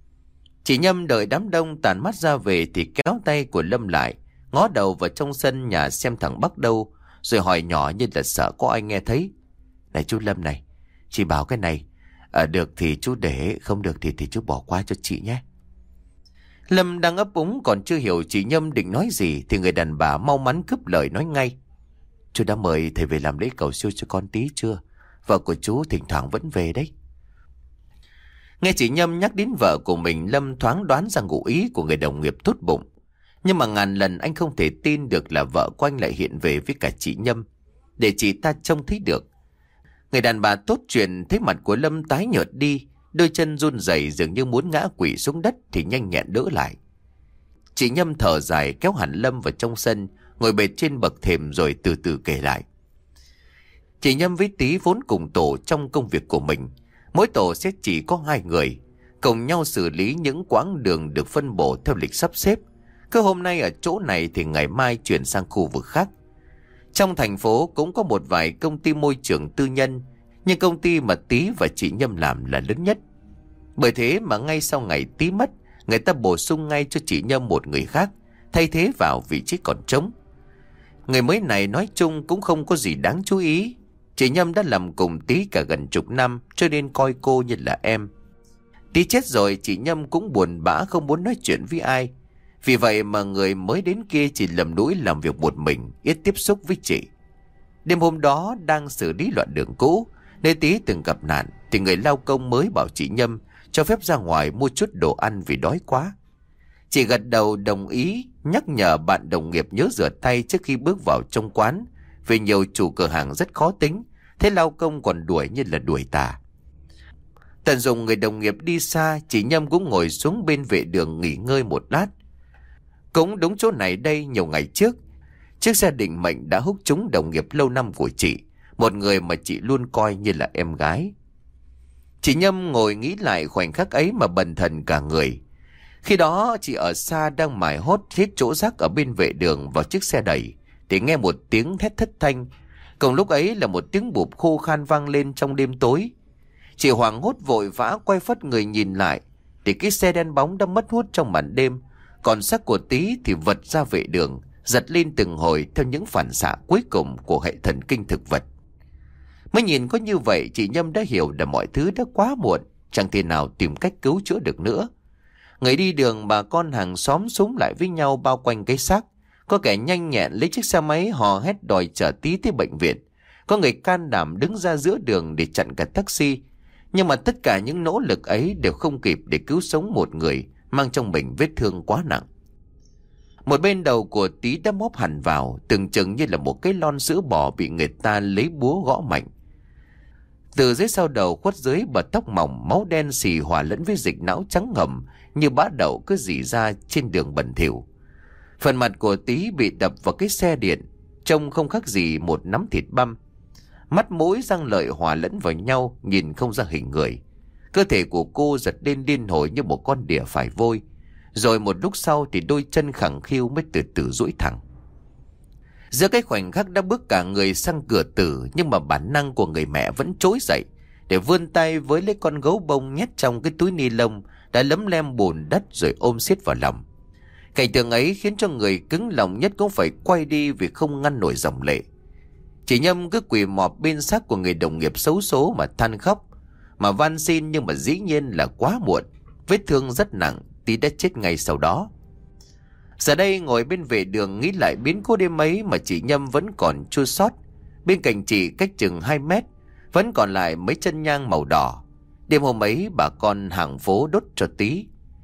Chị Nhâm đợi đám đông tàn mắt ra về thì kéo tay của Lâm lại, ngó đầu vào trong sân nhà xem thằng Bắc đâu, rồi hỏi nhỏ như là sợ có ai nghe thấy. Này chú Lâm này, chị bảo cái này, ở được thì chú để, không được thì thì chú bỏ qua cho chị nhé. Lâm đang ấp úng còn chưa hiểu chị Nhâm định nói gì thì người đàn bà mau mắn cướp lời nói ngay. Chú đã mời thầy về làm lễ cầu siêu cho con Tí chưa? Vợ của chú thỉnh thoảng vẫn về đấy. Nghe chị Nhâm nhắc đến vợ của mình, Lâm thoáng đoán ra ngụ ý của người đồng nghiệp tốt bụng. Nhưng mà ngàn lần anh không thể tin được là vợ của anh lại hiện về với cả chị Nhâm, để chị ta trông thấy được. Người đàn bà tốt chuyện thấy mặt của Lâm tái nhợt đi, đôi chân run rẩy dường như muốn ngã quỵ xuống đất thì nhanh nhẹn đỡ lại. Chị Nhâm thở dài kéo hẳn Lâm vào trong sân, ngồi bệt trên bậc thềm rồi từ từ kể lại. Chị Nhâm với Tí vốn cùng tổ trong công việc của mình. Mỗi tổ sẽ chỉ có hai người, cùng nhau xử lý những quãng đường được phân bổ theo lịch sắp xếp. Cứ hôm nay ở chỗ này thì ngày mai chuyển sang khu vực khác. Trong thành phố cũng có một vài công ty môi trường tư nhân, nhưng công ty mà Tí và chị Nhâm làm là lớn nhất. Bởi thế mà ngay sau ngày Tí mất, người ta bổ sung ngay cho chị Nhâm một người khác, thay thế vào vị trí còn trống. Người mới này nói chung cũng không có gì đáng chú ý. Chị Nhâm đã làm cùng Tí cả gần chục năm, cho nên coi cô như là em. Tí chết rồi, chị Nhâm cũng buồn bã không muốn nói chuyện với ai. Vì vậy mà người mới đến kia chỉ lầm lũi làm việc một mình, ít tiếp xúc với chị. Đêm hôm đó đang xử lý đoạn đường cũ, nơi Tí từng gặp nạn, thì người lao công mới bảo chị Nhâm cho phép ra ngoài mua chút đồ ăn vì đói quá. Chị gật đầu đồng ý, nhắc nhở bạn đồng nghiệp nhớ rửa tay trước khi bước vào trong quán, vì nhiều chủ cửa hàng rất khó tính, thế lao công còn đuổi như là đuổi tà. Tận dụng người đồng nghiệp đi xa, chị Nhâm cũng ngồi xuống bên vệ đường nghỉ ngơi một lát. Cũng đúng chỗ này đây, nhiều ngày trước, chiếc xe định mệnh đã húc trúng đồng nghiệp lâu năm của chị, một người mà chị luôn coi như là em gái. Chị Nhâm ngồi nghĩ lại khoảnh khắc ấy mà bần thần cả người. Khi đó chị ở xa đang mải hốt hết chỗ rác ở bên vệ đường vào chiếc xe đẩy, thì nghe một tiếng thét thất thanh. Cùng lúc ấy là một tiếng bụp khô khan vang lên trong đêm tối. Chị hoảng hốt vội vã quay phất người nhìn lại, thì cái xe đen bóng đã mất hút trong màn đêm, còn xác của Tí thì vật ra vệ đường, giật lên từng hồi theo những phản xạ cuối cùng của hệ thần kinh thực vật. Mới nhìn có như vậy, chị Nhâm đã hiểu là mọi thứ đã quá muộn, chẳng thể nào tìm cách cứu chữa được nữa. Người đi đường, bà con hàng xóm xúm lại với nhau bao quanh cái xác. Có kẻ nhanh nhẹn lấy chiếc xe máy hò hét đòi chở Tí tới bệnh viện. Có người can đảm đứng ra giữa đường để chặn cả taxi. Nhưng mà tất cả những nỗ lực ấy đều không kịp để cứu sống một người mang trong mình vết thương quá nặng. Một bên đầu của Tí đã móp hẳn vào, tưởng chừng như là một cái lon sữa bò bị người ta lấy búa gõ mạnh. Từ dưới sau đầu khuất dưới bờ tóc mỏng, máu đen xì hòa lẫn với dịch não trắng ngầm như bã đậu cứ rỉ ra trên đường bẩn thỉu. Phần mặt của Tý bị đập vào cái xe điện, trông không khác gì một nắm thịt băm. Mắt mũi răng lợi hòa lẫn vào nhau, nhìn không ra hình người. Cơ thể của cô giật lên điên hồi như một con đỉa phải vôi. Rồi một lúc sau thì đôi chân khẳng khiu mới từ từ duỗi thẳng. Giữa cái khoảnh khắc đã bước cả người sang cửa tử, nhưng mà bản năng của người mẹ vẫn trỗi dậy để vươn tay với lấy con gấu bông nhét trong cái túi ni lông đã lấm lem bùn đất rồi ôm siết vào lòng. Cảnh tượng ấy khiến cho người cứng lòng nhất cũng phải quay đi vì không ngăn nổi dòng lệ. Chị Nhâm cứ quỳ mọp bên xác của người đồng nghiệp xấu số mà than khóc, mà van xin, nhưng mà dĩ nhiên là quá muộn. Vết thương rất nặng, Tí đã chết ngay sau đó. Giờ đây ngồi bên vệ đường nghĩ lại biến cố đêm ấy mà chị Nhâm vẫn còn chua xót. Bên cạnh chị cách chừng hai mét vẫn còn lại mấy chân nhang màu đỏ. Đêm hôm ấy bà con hàng phố đốt cho Tí.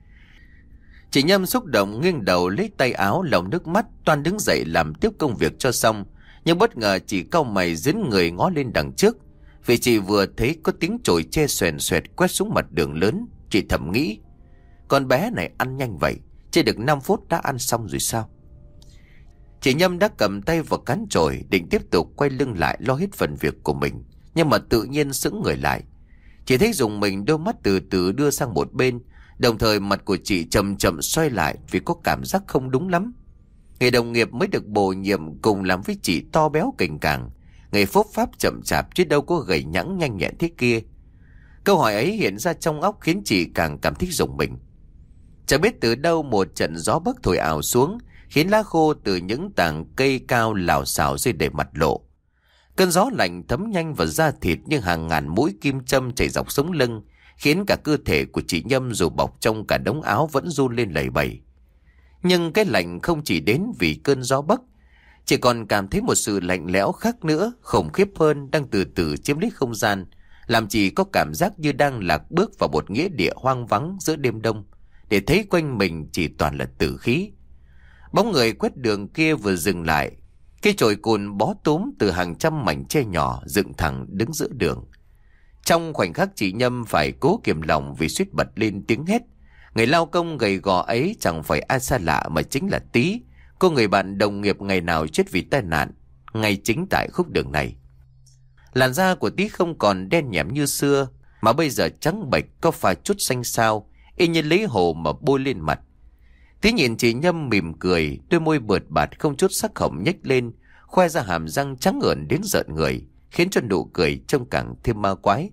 Chị Nhâm xúc động nghiêng đầu lấy tay áo lau nước mắt, toan đứng dậy làm tiếp công việc cho xong. Nhưng bất ngờ chị cau mày dính người ngó lên đằng trước, vì chị vừa thấy có tiếng chổi tre xoèn xoẹt quét xuống mặt đường lớn. Chị thầm nghĩ, con bé này ăn nhanh vậy, chưa được năm phút đã ăn xong rồi sao? Chị Nhâm đã cầm tay vào cán chổi định tiếp tục quay lưng lại lo hết phần việc của mình, nhưng mà tự nhiên sững người lại. Chị thấy dùng mình, đôi mắt từ từ đưa sang một bên, đồng thời mặt của chị chậm chậm xoay lại vì có cảm giác không đúng lắm. Người đồng nghiệp mới được bổ nhiệm cùng làm với chị to béo cành càng, người phốp pháp chậm chạp chứ đâu có gầy nhẵng nhanh nhẹn thế kia. Câu hỏi ấy hiện ra trong óc khiến chị càng cảm thấy rùng mình. Chẳng biết từ đâu một trận gió bấc thổi ào xuống, khiến lá khô từ những tảng cây cao lảo xảo rơi đầy mặt lộ. Cơn gió lạnh thấm nhanh vào da thịt như hàng ngàn mũi kim châm chảy dọc sống lưng, khiến cả cơ thể của chị Nhâm dù bọc trong cả đống áo vẫn run lên lẩy bẩy. Nhưng cái lạnh không chỉ đến vì cơn gió bấc, chị còn cảm thấy một sự lạnh lẽo khác nữa, khủng khiếp hơn, đang từ từ chiếm lấy không gian, làm chị có cảm giác như đang lạc bước vào một nghĩa địa hoang vắng giữa đêm đông, để thấy quanh mình chỉ toàn là tử khí. Bóng người quét đường kia vừa dừng lại, cái chổi cồn bó túm từ hàng trăm mảnh tre nhỏ dựng thẳng đứng giữa đường. Trong khoảnh khắc chị Nhâm phải cố kiềm lòng vì suýt bật lên tiếng hét. Người lao công gầy gò ấy chẳng phải ai xa lạ mà chính là Tí, cô người bạn đồng nghiệp ngày nào chết vì tai nạn, ngay chính tại khúc đường này. Làn da của Tí không còn đen nhẻm như xưa, mà bây giờ trắng bệch có pha chút xanh xao, y như lấy hồ mà bôi lên mặt. Tí nhìn chị Nhâm mỉm cười, đôi môi bượt bạt không chút sắc hồng nhếch lên, khoe ra hàm răng trắng ởn đến rợn người, khiến cho nụ cười trông càng thêm ma quái.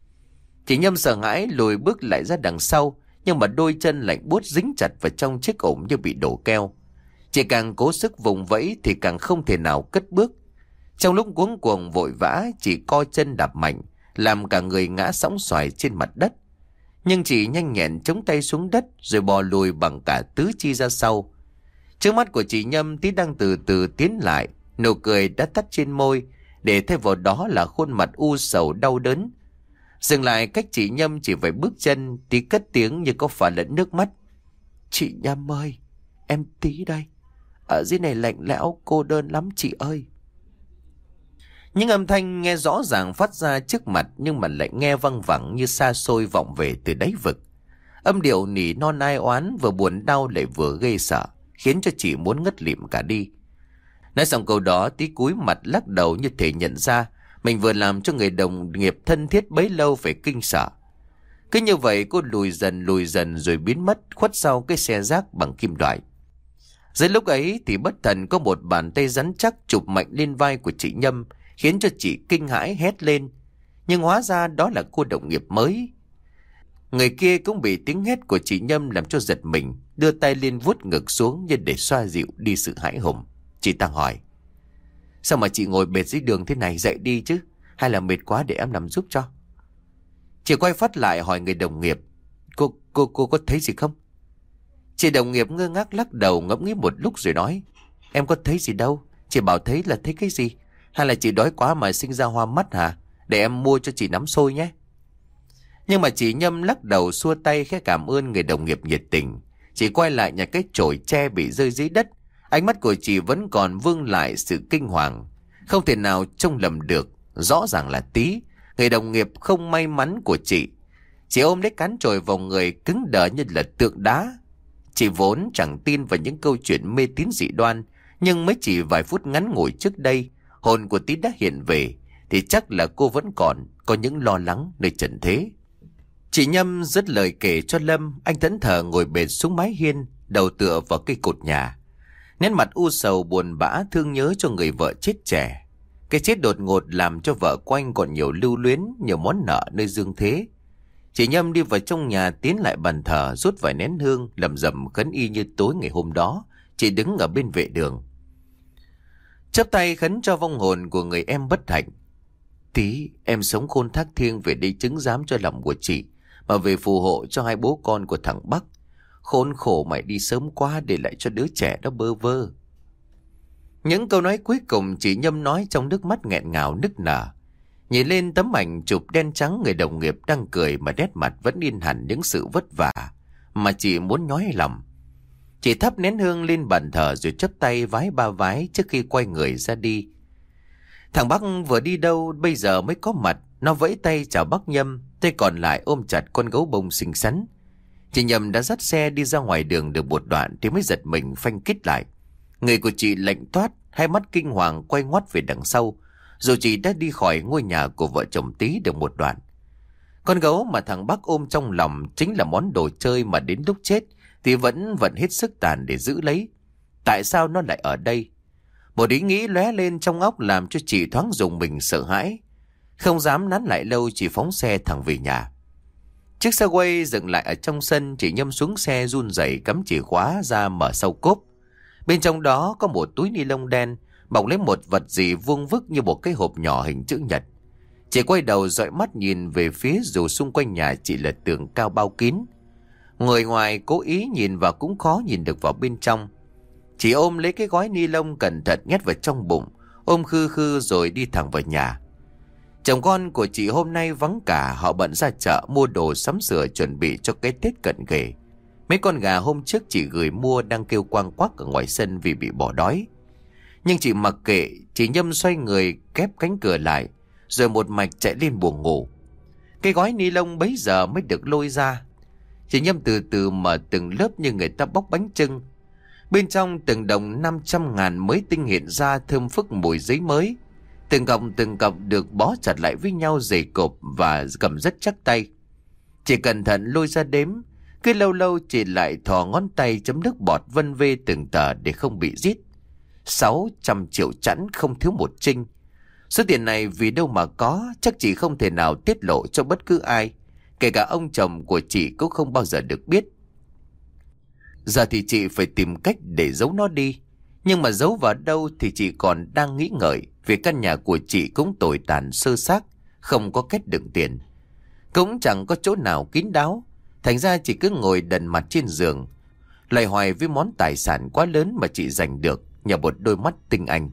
Chị Nhâm sợ hãi lùi bước lại ra đằng sau, nhưng mà đôi chân lạnh buốt dính chặt vào trong chiếc ổm như bị đổ keo. Chị càng cố sức vùng vẫy thì càng không thể nào cất bước. Trong lúc cuống cuồng vội vã, chị co chân đạp mạnh, làm cả người ngã sóng xoài trên mặt đất. Nhưng chị nhanh nhẹn chống tay xuống đất rồi bò lùi bằng cả tứ chi ra sau. Trước mắt của chị Nhâm, Tí đang từ từ tiến lại, nụ cười đã tắt trên môi, để thay vào đó là khuôn mặt u sầu đau đớn. Dừng lại cách chị Nhâm chỉ vài bước chân, Tí cất tiếng như có pha lẫn nước mắt. Chị Nhâm ơi, em Tí đây. Ở dưới này lạnh lẽo, cô đơn lắm chị ơi. Những âm thanh nghe rõ ràng phát ra trước mặt, nhưng mà lại nghe văng vẳng như xa xôi vọng về từ đáy vực. Âm điệu nỉ non ai oán, vừa buồn đau lại vừa ghê sợ, khiến cho chị muốn ngất lịm cả đi. Nói xong câu đó, Tí cúi mặt lắc đầu như thể nhận ra mình vừa làm cho người đồng nghiệp thân thiết bấy lâu phải kinh sợ. Cứ như vậy cô lùi dần lùi dần rồi biến mất khuất sau cái xe rác bằng kim loại. Dưới lúc ấy thì bất thần có một bàn tay rắn chắc chụp mạnh lên vai của chị Nhâm, khiến cho chị kinh hãi hét lên. Nhưng hóa ra đó là cô đồng nghiệp mới. Người kia cũng bị tiếng hét của chị Nhâm làm cho giật mình, đưa tay lên vuốt ngực xuống như để xoa dịu đi sự hãi hùng. Chị ta hỏi, sao mà chị ngồi bệt dưới đường thế này, dậy đi chứ, hay là mệt quá để em làm giúp cho? Chị quay phát lại hỏi người đồng nghiệp, Cô, cô, cô có thấy gì không? Chị đồng nghiệp ngơ ngác lắc đầu ngẫm nghĩ một lúc rồi nói, em có thấy gì đâu, chị bảo thấy là thấy cái gì? Hay là chị đói quá mà sinh ra hoa mắt hả? Để em mua cho chị nắm xôi nhé. Nhưng mà chị Nhâm lắc đầu xua tay khẽ cảm ơn người đồng nghiệp nhiệt tình. Chị quay lại nhà cái chổi tre bị rơi dưới đất. Ánh mắt của chị vẫn còn vương lại sự kinh hoàng. Không thể nào trông lầm được, rõ ràng là Tí, người đồng nghiệp không may mắn của chị. Chị ôm lấy cán chổi vào người, cứng đờ như là tượng đá. Chị vốn chẳng tin vào những câu chuyện mê tín dị đoan, nhưng mới chỉ vài phút ngắn ngủi trước đây, hồn của Tí đã hiện về, thì chắc là cô vẫn còn có những lo lắng nơi trần thế. Chị Nhâm dứt lời kể cho Lâm. Anh thẫn thờ ngồi bệt xuống mái hiên, đầu tựa vào cây cột nhà, nét mặt u sầu buồn bã, thương nhớ cho người vợ chết trẻ. Cái chết đột ngột làm cho vợ của anh còn nhiều lưu luyến, nhiều món nợ nơi dương thế. Chị Nhâm đi vào trong nhà, tiến lại bàn thờ, rút vài nén hương, lầm rầm khấn y như tối ngày hôm đó. Chị đứng ở bên vệ đường, chắp tay khấn cho vong hồn của người em bất hạnh. Tí, em sống khôn thác thiêng về đây chứng giám cho lòng của chị, mà về phù hộ cho hai bố con của thằng Bắc. Khốn khổ mày đi sớm quá, để lại cho đứa trẻ đó bơ vơ. Những câu nói cuối cùng chị Nhâm nói trong nước mắt nghẹn ngào nức nở. Nhìn lên tấm ảnh chụp đen trắng người đồng nghiệp đang cười, mà nét mặt vẫn in hẳn những sự vất vả mà chị muốn nhói lòng. Chị thắp nén hương lên bàn thờ rồi chắp tay vái ba vái trước khi quay người ra đi. Thằng Bắc vừa đi đâu bây giờ mới có mặt. Nó vẫy tay chào bác Nhâm, tay còn lại ôm chặt con gấu bông xinh xắn. Chị Nhâm đã dắt xe đi ra ngoài đường được một đoạn thì mới giật mình phanh kít lại. Người của chị lạnh toát, hai mắt kinh hoàng quay ngoắt về đằng sau, dù chị đã đi khỏi ngôi nhà của vợ chồng Tí được một đoạn. Con gấu mà thằng Bắc ôm trong lòng chính là món đồ chơi mà đến lúc chết thì vẫn vẫn hết sức tàn để giữ lấy. Tại sao nó lại ở đây? Một ý nghĩ lóe lên trong óc làm cho chị thoáng rùng mình sợ hãi. Không dám nán lại lâu, chị phóng xe thẳng về nhà. Chiếc xe quay dừng lại ở trong sân, chị Nhâm xuống xe run rẩy cắm chìa khóa ra mở sau cốp. Bên trong đó có một túi ni lông đen bọc lấy một vật gì vuông vức như một cái hộp nhỏ hình chữ nhật. Chị quay đầu dõi mắt nhìn về phía, dù xung quanh nhà chị là tường cao bao kín, người ngoài cố ý nhìn vào cũng khó nhìn được vào bên trong. Chị ôm lấy cái gói ni lông cẩn thận nhét vào trong bụng, ôm khư khư rồi đi thẳng vào nhà. Chồng con của chị hôm nay vắng cả, họ bận ra chợ mua đồ sắm sửa chuẩn bị cho cái Tết cận kề. Mấy con gà hôm trước chị gửi mua đang kêu quang quắc ở ngoài sân vì bị bỏ đói. Nhưng chị mặc kệ, chị Nhâm xoay người khép cánh cửa lại, rồi một mạch chạy lên buồng ngủ. Cái gói ni lông bấy giờ mới được lôi ra. Chị Nhâm từ từ mở từng lớp như người ta bóc bánh chưng. Bên trong từng đồng năm trăm ngàn mới tinh hiện ra, thơm phức mùi giấy mới. Từng cọng từng cọng được bó chặt lại với nhau dày cộp và cầm rất chắc tay. Chị cẩn thận lôi ra đếm, cứ lâu lâu chị lại thò ngón tay chấm nước bọt vân vê từng tờ để không bị rít. Sáu trăm triệu chẵn, không thiếu một trinh. Số tiền này vì đâu mà có, chắc chị không thể nào tiết lộ cho bất cứ ai, kể cả ông chồng của chị cũng không bao giờ được biết. Giờ thì chị phải tìm cách để giấu nó đi. Nhưng mà giấu vào đâu thì chị còn đang nghĩ ngợi, vì căn nhà của chị cũng tồi tàn sơ xác, không có kết đựng tiền, cũng chẳng có chỗ nào kín đáo. Thành ra chị cứ ngồi đần mặt trên giường, loay hoay với món tài sản quá lớn mà chị giành được nhờ một đôi mắt tinh anh.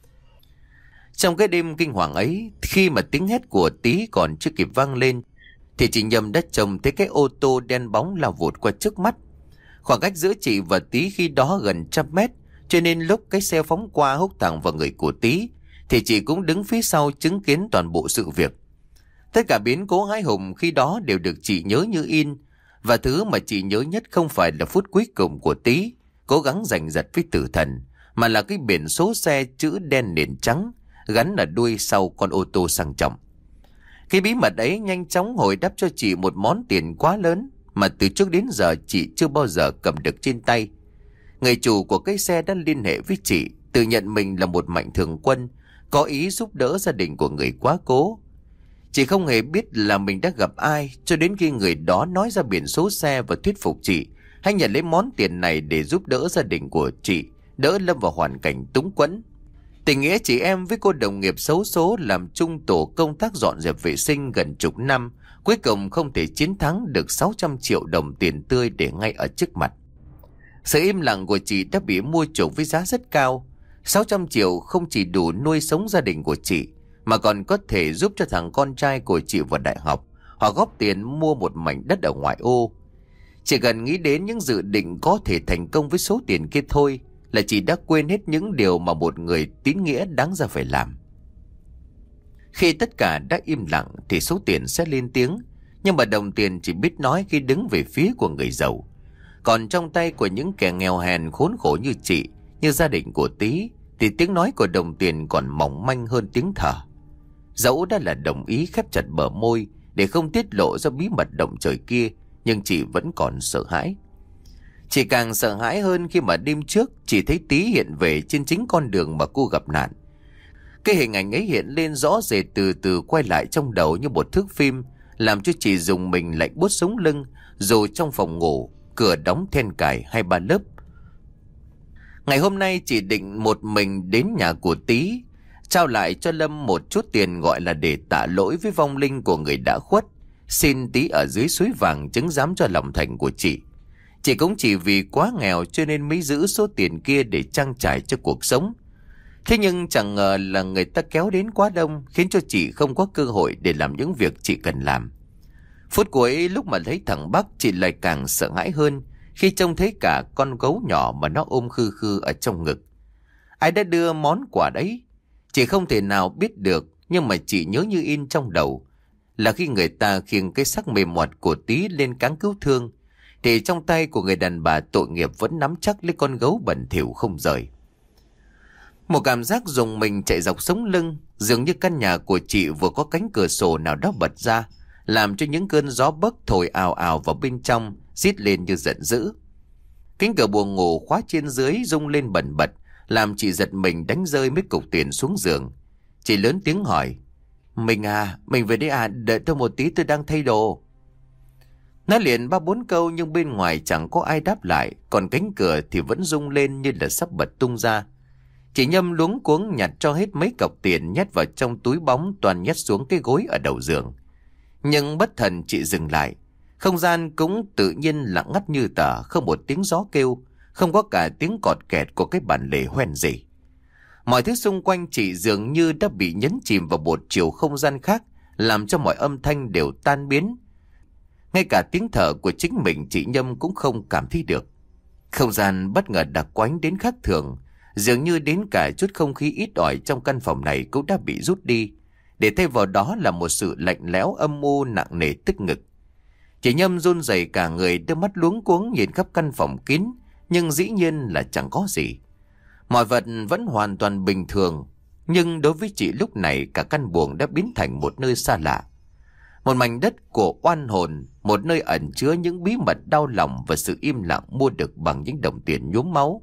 Trong cái đêm kinh hoàng ấy, khi mà tiếng hét của Tí còn chưa kịp vang lên, thì chị Nhâm đã trông thấy cái ô tô đen bóng lao vụt qua trước mắt. Khoảng cách giữa chị và Tí khi đó gần trăm mét, cho nên lúc cái xe phóng qua húc thẳng vào người của Tí, thì chị cũng đứng phía sau chứng kiến toàn bộ sự việc. Tất cả biến cố hãi hùng khi đó đều được chị nhớ như in. Và thứ mà chị nhớ nhất không phải là phút cuối cùng của Tí cố gắng giành giật với tử thần, mà là cái biển số xe chữ đen nền trắng gắn ở đuôi sau con ô tô sang trọng. Cái bí mật ấy nhanh chóng hồi đáp cho chị một món tiền quá lớn mà từ trước đến giờ chị chưa bao giờ cầm được trên tay. Người chủ của cái xe đã liên hệ với chị, tự nhận mình là một mạnh thường quân, có ý giúp đỡ gia đình của người quá cố. Chị không hề biết là mình đã gặp ai, cho đến khi người đó nói ra biển số xe và thuyết phục chị hãy nhận lấy món tiền này để giúp đỡ gia đình của chị, đỡ lâm vào hoàn cảnh túng quẫn. Tình nghĩa chị em với cô đồng nghiệp xấu số làm chung tổ công tác dọn dẹp vệ sinh gần chục năm, cuối cùng không thể chiến thắng được sáu trăm triệu đồng tiền tươi để ngay ở trước mặt. Sự im lặng của chị đã bị mua chuộc với giá rất cao. sáu trăm triệu không chỉ đủ nuôi sống gia đình của chị, mà còn có thể giúp cho thằng con trai của chị vào đại học, hoặc góp tiền mua một mảnh đất ở ngoại ô. Chỉ cần nghĩ đến những dự định có thể thành công với số tiền kia thôi là chị đã quên hết những điều mà một người tín nghĩa đáng ra phải làm. Khi tất cả đã im lặng thì số tiền sẽ lên tiếng, nhưng mà đồng tiền chỉ biết nói khi đứng về phía của người giàu. Còn trong tay của những kẻ nghèo hèn khốn khổ như chị, như gia đình của Tý, thì tiếng nói của đồng tiền còn mỏng manh hơn tiếng thở. Dẫu đã là đồng ý khép chặt bờ môi để không tiết lộ ra bí mật động trời kia, nhưng chị vẫn còn sợ hãi. Chị càng sợ hãi hơn khi mà đêm trước chị thấy Tý hiện về trên chính con đường mà cô gặp nạn. Cái hình ảnh ấy hiện lên rõ rệt, từ từ quay lại trong đầu như một thước phim, làm cho chị dùng mình lạnh buốt sống lưng. Dù trong phòng ngủ, cửa đóng then cài hai ba lớp. Ngày hôm nay chị định một mình đến nhà của Tý, trao lại cho Lâm một chút tiền gọi là để tạ lỗi với vong linh của người đã khuất. Xin Tý ở dưới suối vàng chứng giám cho lòng thành của chị. Chị cũng chỉ vì quá nghèo cho nên mới giữ số tiền kia để trang trải cho cuộc sống. Thế nhưng chẳng ngờ là người ta kéo đến quá đông, khiến cho chị không có cơ hội để làm những việc chị cần làm. Phút cuối lúc mà thấy thằng Bắc, chị lại càng sợ hãi hơn khi trông thấy cả con gấu nhỏ mà nó ôm khư khư ở trong ngực. Ai đã đưa món quà đấy? Chị không thể nào biết được, nhưng mà chị nhớ như in trong đầu là khi người ta khiêng cái xác mềm mọt của Tý lên cáng cứu thương, thì trong tay của người đàn bà tội nghiệp vẫn nắm chắc lấy con gấu bẩn thỉu không rời. Một cảm giác rùng mình chạy dọc sống lưng, dường như căn nhà của chị vừa có cánh cửa sổ nào đó bật ra, làm cho những cơn gió bấc thổi ào ào vào bên trong, rít lên như giận dữ. Cánh cửa buồng ngủ khóa trên dưới rung lên bần bật, làm chị giật mình đánh rơi mấy cục tiền xuống giường. Chị lớn tiếng hỏi: Mình à, mình về đây à, đợi tôi một tí, tôi đang thay đồ. Nói liền ba bốn câu nhưng bên ngoài chẳng có ai đáp lại, còn cánh cửa thì vẫn rung lên như là sắp bật tung ra. Chị Nhâm luống cuống nhặt cho hết mấy cọc tiền nhét vào trong túi bóng, toàn nhét xuống cái gối ở đầu giường. Nhưng bất thần chị dừng lại. Không gian cũng tự nhiên lặng ngắt như tờ, không một tiếng gió kêu, không có cả tiếng cọt kẹt của cái bản lề hoen gì. Mọi thứ xung quanh chị dường như đã bị nhấn chìm vào một chiều không gian khác, làm cho mọi âm thanh đều tan biến. Ngay cả tiếng thở của chính mình chị Nhâm cũng không cảm thấy được. Không gian bất ngờ đặc quánh đến khác thường, dường như đến cả chút không khí ít ỏi trong căn phòng này cũng đã bị rút đi, để thay vào đó là một sự lạnh lẽo âm u nặng nề tức ngực. Chị Nhâm run rẩy cả người, đôi mắt luống cuống nhìn khắp căn phòng kín, nhưng dĩ nhiên là chẳng có gì. Mọi vật vẫn hoàn toàn bình thường, nhưng đối với chị lúc này cả căn buồng đã biến thành một nơi xa lạ. Một mảnh đất của oan hồn, một nơi ẩn chứa những bí mật đau lòng và sự im lặng mua được bằng những đồng tiền nhuốm máu.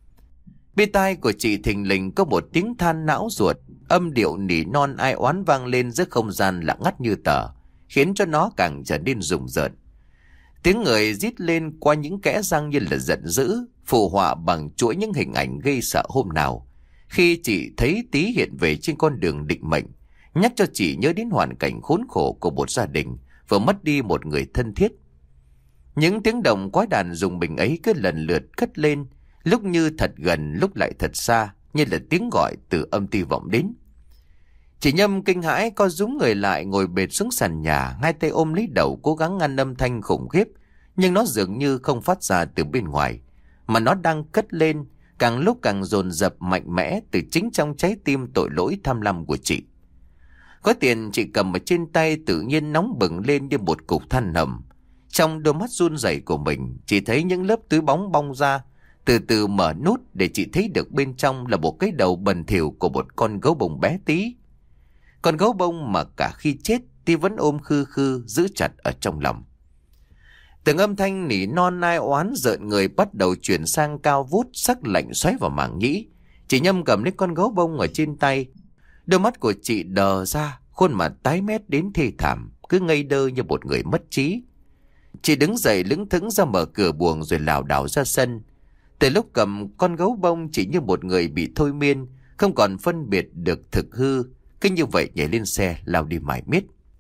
Bên tai của chị thình lình có một tiếng than não ruột, âm điệu nỉ non ai oán vang lên giữa không gian lặng ngắt như tờ, khiến cho nó càng trở nên rùng rợn. Tiếng người rít lên qua những kẽ răng như là giận dữ, phù họa bằng chuỗi những hình ảnh gây sợ hôm nào, khi chị thấy Tý hiện về trên con đường định mệnh, nhắc cho chị nhớ đến hoàn cảnh khốn khổ của một gia đình vừa mất đi một người thân thiết. Những tiếng động quái đàn rùng mình ấy cứ lần lượt cất lên, lúc như thật gần, lúc lại thật xa, như là tiếng gọi từ âm ti vọng đến. Chị Nhâm kinh hãi co rúm người lại, ngồi bệt xuống sàn nhà, hai tay ôm lấy đầu cố gắng ngăn âm thanh khủng khiếp, nhưng nó dường như không phát ra từ bên ngoài, mà nó đang cất lên, càng lúc càng dồn dập mạnh mẽ từ chính trong trái tim tội lỗi tham lam của chị. Có tiền chị cầm ở trên tay tự nhiên nóng bừng lên như một cục than hầm. Trong đôi mắt run rẩy của mình, chị thấy những lớp túi bóng bong ra, từ từ mở nút để chị thấy được bên trong là một cái đầu bẩn thỉu của một con gấu bông bé tí. Con gấu bông mà cả khi chết Tí vẫn ôm khư khư giữ chặt ở trong lòng. Từng âm thanh nỉ non nai oán rợn người bắt đầu chuyển sang cao vút, sắc lạnh xoáy vào màng nhĩ. Chị Nhâm cầm lấy con gấu bông ở trên tay. Đôi mắt của chị đờ ra, khuôn mặt tái mét đến thê thảm, cứ ngây đơ như một người mất trí. Chị đứng dậy lững thững ra mở cửa buồng rồi lảo đảo ra sân. Từ lúc cầm con gấu bông, chỉ như một người bị thôi miên, không còn phân biệt được thực hư, cứ như vậy nhảy lên xe lao đi mải miết.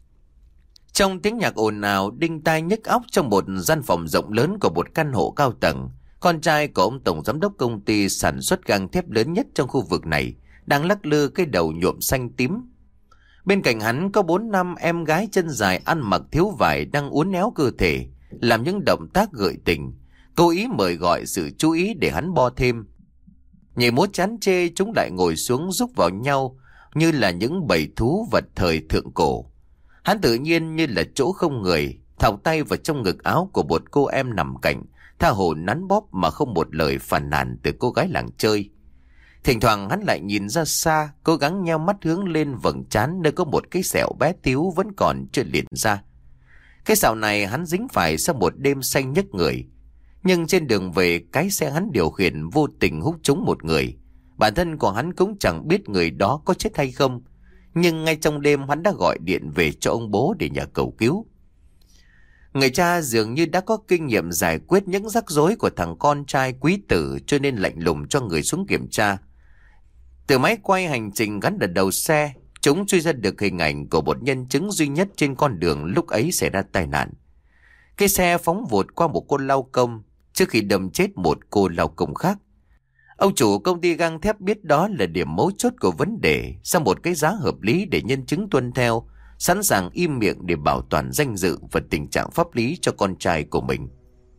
Trong tiếng nhạc ồn ào đinh tai nhức óc trong một gian phòng rộng lớn của một căn hộ cao tầng, con trai của ông tổng giám đốc công ty sản xuất gang thép lớn nhất trong khu vực này đang lắc lư cái đầu nhuộm xanh tím. Bên cạnh hắn có bốn năm em gái chân dài ăn mặc thiếu vải đang uốn éo cơ thể, làm những động tác gợi tình, cố ý mời gọi sự chú ý để hắn bo thêm. Nhảy múa chán chê, chúng lại ngồi xuống rúc vào nhau như là những bầy thú vật thời thượng cổ. Hắn tự nhiên như là chỗ không người, thọc tay vào trong ngực áo của một cô em nằm cạnh, tha hồ nắn bóp mà không một lời phàn nàn từ cô gái làng chơi. Thỉnh thoảng hắn lại nhìn ra xa, cố gắng nheo mắt hướng lên vầng trán nơi có một cái sẹo bé tíu vẫn còn chưa liệt ra. Cái sẹo này hắn dính phải sau một đêm say nhức người. Nhưng trên đường về, cái xe hắn điều khiển vô tình hút trúng một người. Bản thân của hắn cũng chẳng biết người đó có chết hay không. Nhưng ngay trong đêm hắn đã gọi điện về cho ông bố để nhờ cầu cứu. Người cha dường như đã có kinh nghiệm giải quyết những rắc rối của thằng con trai quý tử, cho nên lạnh lùng cho người xuống kiểm tra. Từ máy quay hành trình gắn ở đầu xe, chúng truy ra được hình ảnh của một nhân chứng duy nhất trên con đường lúc ấy xảy ra tai nạn. Cái xe phóng vụt qua một cô lao công trước khi đâm chết một cô lao công khác. Ông chủ công ty gang thép biết đó là điểm mấu chốt của vấn đề, sau một cái giá hợp lý để nhân chứng tuân theo, sẵn sàng im miệng để bảo toàn danh dự và tình trạng pháp lý cho con trai của mình.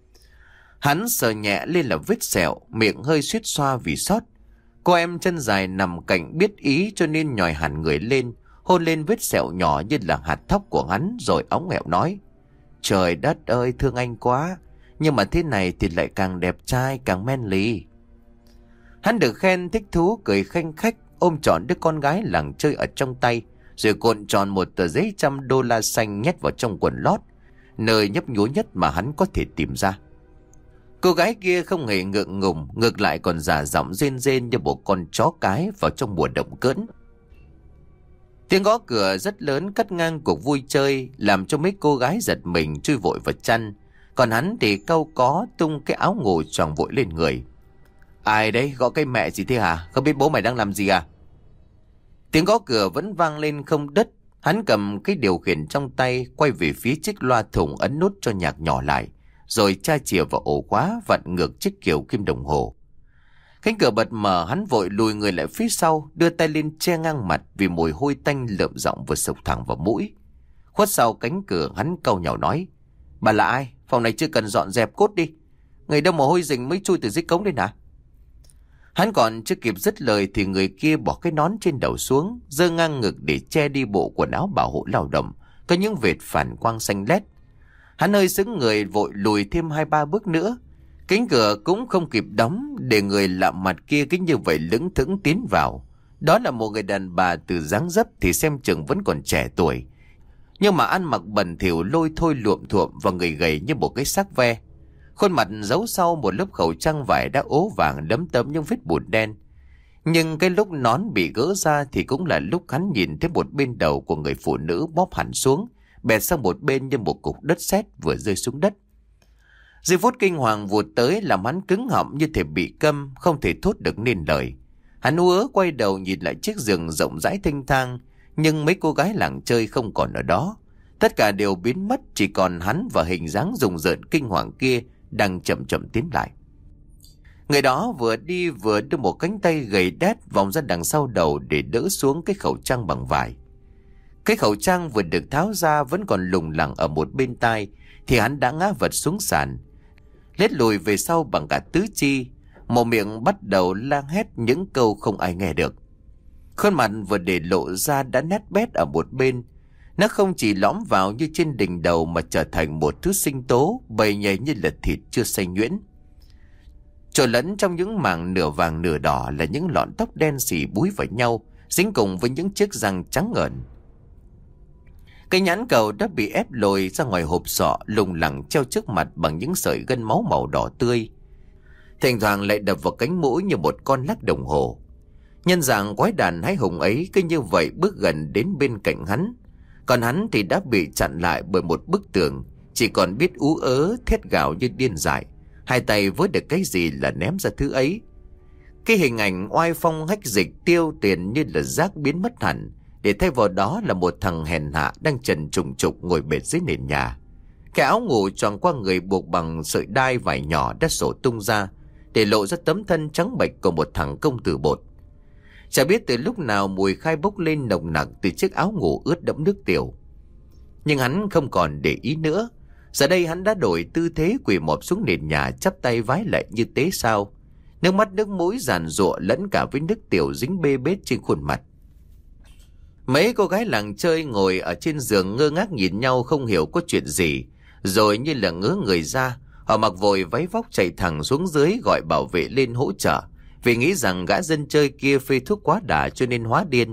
Hắn sờ nhẹ lên là vết sẹo, miệng hơi suýt xoa vì sót. Cô em chân dài nằm cạnh biết ý cho nên nhòi hẳn người lên, hôn lên vết sẹo nhỏ như là hạt thóc của hắn rồi óng ẹo nói: "Trời đất ơi, thương anh quá, nhưng mà thế này thì lại càng đẹp trai, càng manly." Hắn được khen thích thú cười khanh khách, ôm trọn đứa con gái làng chơi ở trong tay, rồi cuộn tròn một tờ giấy trăm đô la xanh nhét vào trong quần lót, nơi nhấp nhúa nhất mà hắn có thể tìm ra. Cô gái kia không hề ngượng ngùng, ngược lại còn giả giọng rên rên như một con chó cái vào trong mùa động cỡn. Tiếng gõ cửa rất lớn cắt ngang cuộc vui chơi, làm cho mấy cô gái giật mình chui vội vào chăn, còn hắn thì cau có tung cái áo ngủ choàng vội lên người. "Ai đấy, gõ cái mẹ gì thế hả? Không biết bố mày đang làm gì à?" Tiếng gõ cửa vẫn vang lên không đứt. Hắn cầm cái điều khiển trong tay, quay về phía chiếc loa thùng, ấn nút cho nhạc nhỏ lại, rồi tra chìa vào ổ khóa, vặn ngược chiếc kiềng kim đồng hồ. Cánh cửa bật mở, hắn vội lùi người lại phía sau, đưa tay lên che ngang mặt vì mùi hôi tanh lợm giọng vừa sộc thẳng vào mũi. Khuất sau cánh cửa, hắn cau nhàu nói: "Bà là ai? Phòng này chưa cần dọn dẹp cốt đi. Người đâu mà hôi rình mới chui từ dưới cống lên hả?" Hắn còn chưa kịp dứt lời thì người kia bỏ cái nón trên đầu xuống, giơ ngang ngực để che đi bộ quần áo bảo hộ lao động, có những vệt phản quang xanh lét. Hắn hơi sững người, vội lùi thêm hai ba bước nữa. Cánh cửa cũng không kịp đóng, để người lạ mặt kia cứ như vậy lững thững tiến vào. Đó là một người đàn bà từ dáng dấp thì xem chừng vẫn còn trẻ tuổi, nhưng mà ăn mặc bẩn thỉu lôi thôi luộm thuộm và người gầy như một cái xác ve. Khuôn mặt giấu sau một lớp khẩu trang vải đã ố vàng lấm tấm những vết bụt đen. Nhưng cái lúc nón bị gỡ ra thì cũng là lúc hắn nhìn thấy một bên đầu của người phụ nữ bóp hẳn xuống, bẹt sang một bên như một cục đất sét vừa rơi xuống đất. Giây phút kinh hoàng vụt tới làm hắn cứng họng như thể bị câm, không thể thốt được nên lời. Hắn ú ớ quay đầu nhìn lại chiếc giường rộng rãi thênh thang, nhưng mấy cô gái làng chơi không còn ở đó. Tất cả đều biến mất, chỉ còn hắn và hình dáng rùng rợn kinh hoàng kia đang chậm chậm tiến lại. Người đó vừa đi vừa đưa một cánh tay gầy đét vòng ra đằng sau đầu để đỡ xuống cái khẩu trang bằng vải. Cái khẩu trang vừa được tháo ra vẫn còn lủng lẳng ở một bên tai thì hắn đã ngã vật xuống sàn, lết lùi về sau bằng cả tứ chi, một miệng bắt đầu la hét những câu không ai nghe được. Khuôn mặt vừa để lộ ra đã nét bét ở một bên. Nó không chỉ lõm vào như trên đỉnh đầu mà trở thành một thứ sinh tố bầy nhầy như là thịt chưa xay nhuyễn. Trộn lẫn trong những mảng nửa vàng nửa đỏ là những lọn tóc đen xì búi vào nhau, dính cùng với những chiếc răng trắng ngợn. Cái nhãn cầu đã bị ép lồi ra ngoài hộp sọ, lủng lẳng treo trước mặt bằng những sợi gân máu màu đỏ tươi, thỉnh thoảng lại đập vào cánh mũi như một con lắc đồng hồ. Nhân dạng quái đàn hái hùng ấy cứ như vậy bước gần đến bên cạnh hắn, còn hắn thì đã bị chặn lại bởi một bức tường, chỉ còn biết ú ớ thét gào như điên dại, hai tay với được cái gì là ném ra thứ ấy. Cái hình ảnh oai phong hách dịch tiêu tiền như là rác biến mất hẳn, để thay vào đó là một thằng hèn hạ đang trần trùng trục ngồi bệt dưới nền nhà. Cái áo ngủ choàng qua người buộc bằng sợi đai vải nhỏ đã sổ tung ra, để lộ ra tấm thân trắng bệch của một thằng công tử bột. Chả biết từ lúc nào mùi khai bốc lên nồng nặc từ chiếc áo ngủ ướt đẫm nước tiểu. Nhưng hắn không còn để ý nữa. Giờ đây hắn đã đổi tư thế quỳ mọp xuống nền nhà, chắp tay vái lại như tế sao. Nước mắt nước mũi giàn giụa lẫn cả với nước tiểu dính bê bết trên khuôn mặt. Mấy cô gái làng chơi ngồi ở trên giường ngơ ngác nhìn nhau không hiểu có chuyện gì. Rồi như là ngớ người ra, họ mặc vội váy vóc chạy thẳng xuống dưới gọi bảo vệ lên hỗ trợ. Vì nghĩ rằng gã dân chơi kia phê thuốc quá đà cho nên hóa điên.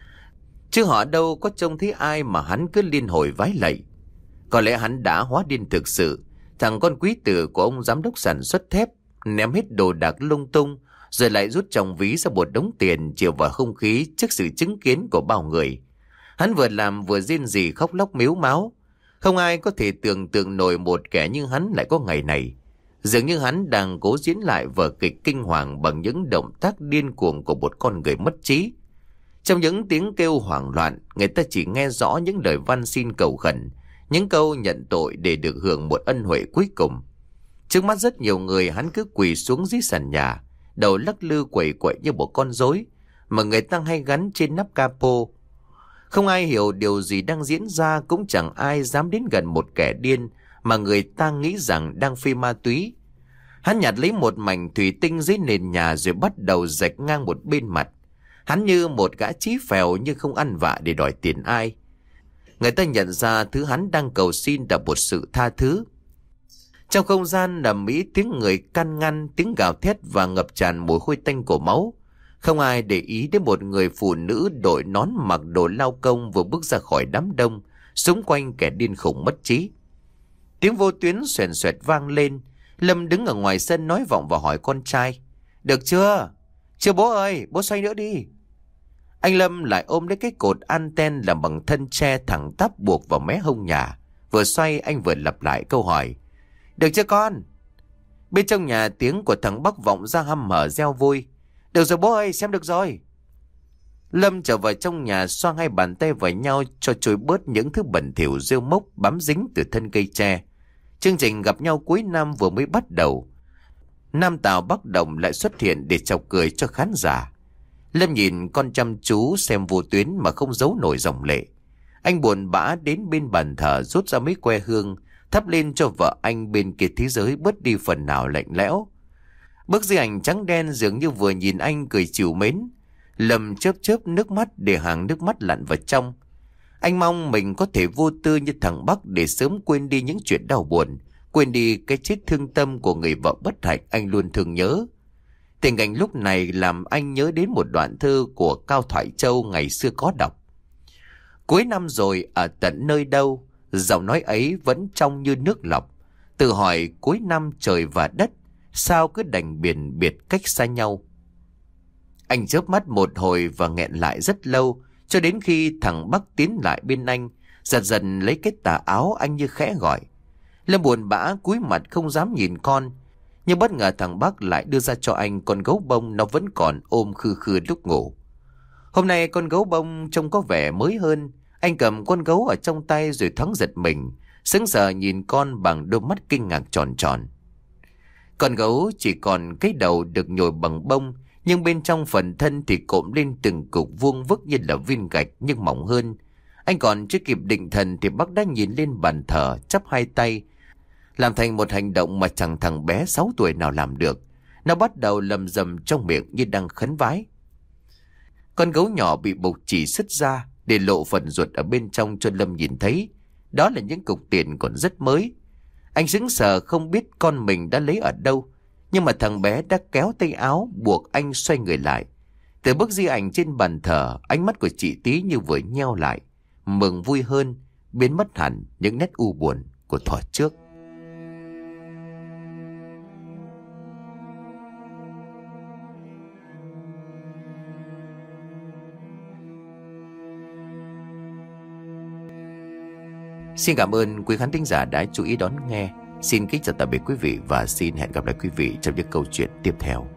Chứ họ đâu có trông thấy ai mà hắn cứ liên hồi vái lạy. Có lẽ hắn đã hóa điên thực sự. Thằng con quý tử của ông giám đốc sản xuất thép ném hết đồ đạc lung tung, rồi lại rút trong ví ra một đống tiền chiều vào không khí trước sự chứng kiến của bao người. Hắn vừa làm vừa rên rỉ khóc lóc mếu máo. Không ai có thể tưởng tượng nổi một kẻ như hắn lại có ngày này. Dường như hắn đang cố diễn lại vở kịch kinh hoàng bằng những động tác điên cuồng của một con người mất trí. Trong những tiếng kêu hoảng loạn, người ta chỉ nghe rõ những lời van xin cầu khẩn, những câu nhận tội để được hưởng một ân huệ cuối cùng. Trước mắt rất nhiều người, hắn cứ quỳ xuống dưới sàn nhà, đầu lắc lư quẩy quậy như một con rối mà người ta hay gắn trên nắp capo. Không ai hiểu điều gì đang diễn ra, cũng chẳng ai dám đến gần một kẻ điên mà người ta nghĩ rằng đang phê ma túy. Hắn nhặt lấy một mảnh thủy tinh dưới nền nhà rồi bắt đầu rạch ngang một bên mặt. Hắn như một gã chí phèo nhưng không ăn vạ để đòi tiền ai. Người ta nhận ra thứ hắn đang cầu xin là một sự tha thứ. Trong không gian ầm ĩ tiếng người can ngăn, tiếng gào thét và ngập tràn mùi hôi tanh của máu. Không ai để ý đến một người phụ nữ đội nón mặc đồ lao công vừa bước ra khỏi đám đông, xung quanh kẻ điên khủng mất trí. Tiếng vô tuyến xoèn xoẹt vang lên. Lâm đứng ở ngoài sân nói vọng và hỏi con trai: "Được chưa? Chưa bố ơi, bố xoay nữa đi." Anh Lâm lại ôm lấy cái cột anten làm bằng thân tre thẳng tắp buộc vào mé hông nhà. Vừa xoay anh vừa lặp lại câu hỏi: "Được chưa con?" Bên trong nhà tiếng của thằng Bắc vọng ra hăm hở reo vui: "Được rồi bố ơi, xem được rồi." Lâm trở vào trong nhà, xoa hai bàn tay vào nhau cho trôi bớt những thứ bẩn thỉu rêu mốc bám dính từ thân cây tre. Chương trình gặp nhau cuối năm vừa mới bắt đầu. Nam Tào Bắc Đồng lại xuất hiện để chọc cười cho khán giả. Lâm nhìn con chăm chú xem vô tuyến mà không giấu nổi dòng lệ. Anh buồn bã đến bên bàn thờ rút ra mấy que hương, thắp lên cho vợ anh bên kia thế giới bớt đi phần nào lạnh lẽo. Bức di ảnh trắng đen dường như vừa nhìn anh cười trìu mến. Lâm chớp chớp nước mắt để hàng nước mắt lặn vào trong. Anh mong mình có thể vô tư như thằng Bắc để sớm quên đi những chuyện đau buồn, quên đi cái chết thương tâm của người vợ bất hạnh anh luôn thương nhớ. Tình cảnh lúc này làm anh nhớ đến một đoạn thơ của Cao Thoại Châu ngày xưa có đọc: "Cuối năm rồi ở tận nơi đâu, giọng nói ấy vẫn trong như nước lọc. Tự hỏi cuối năm trời và đất, sao cứ đành biển biệt cách xa nhau." Anh chớp mắt một hồi và nghẹn lại rất lâu, cho đến khi thằng Bắc tiến lại bên anh, giật dần lấy cái tà áo anh như khẽ gọi. Lâm buồn bã cúi mặt không dám nhìn con, nhưng bất ngờ thằng Bắc lại đưa ra cho anh con gấu bông nó vẫn còn ôm khư khư lúc ngủ. Hôm nay con gấu bông trông có vẻ mới hơn. Anh cầm con gấu ở trong tay rồi thoáng giật mình, sững sờ nhìn con bằng đôi mắt kinh ngạc tròn tròn. Con gấu chỉ còn cái đầu được nhồi bằng bông, nhưng bên trong phần thân thì cộm lên từng cục vuông vức như là viên gạch nhưng mỏng hơn. Anh còn chưa kịp định thần thì Bắc đã nhìn lên bàn thờ, chắp hai tay, làm thành một hành động mà chẳng thằng bé sáu tuổi nào làm được. Nó bắt đầu lầm rầm trong miệng như đang khấn vái. Con gấu nhỏ bị bục chỉ sứt ra để lộ phần ruột ở bên trong cho Lâm nhìn thấy. Đó là những cục tiền còn rất mới. Anh sững sờ không biết con mình đã lấy ở đâu, nhưng mà thằng bé đã kéo tay áo buộc anh xoay người lại. Từ bức di ảnh trên bàn thờ, ánh mắt của chị Tí như vừa nheo lại, mừng vui hơn, biến mất hẳn những nét u buồn của thuở trước. Xin cảm ơn quý khán thính giả đã chú ý đón nghe. Xin kính chào tạm biệt quý vị và xin hẹn gặp lại quý vị trong những câu chuyện tiếp theo.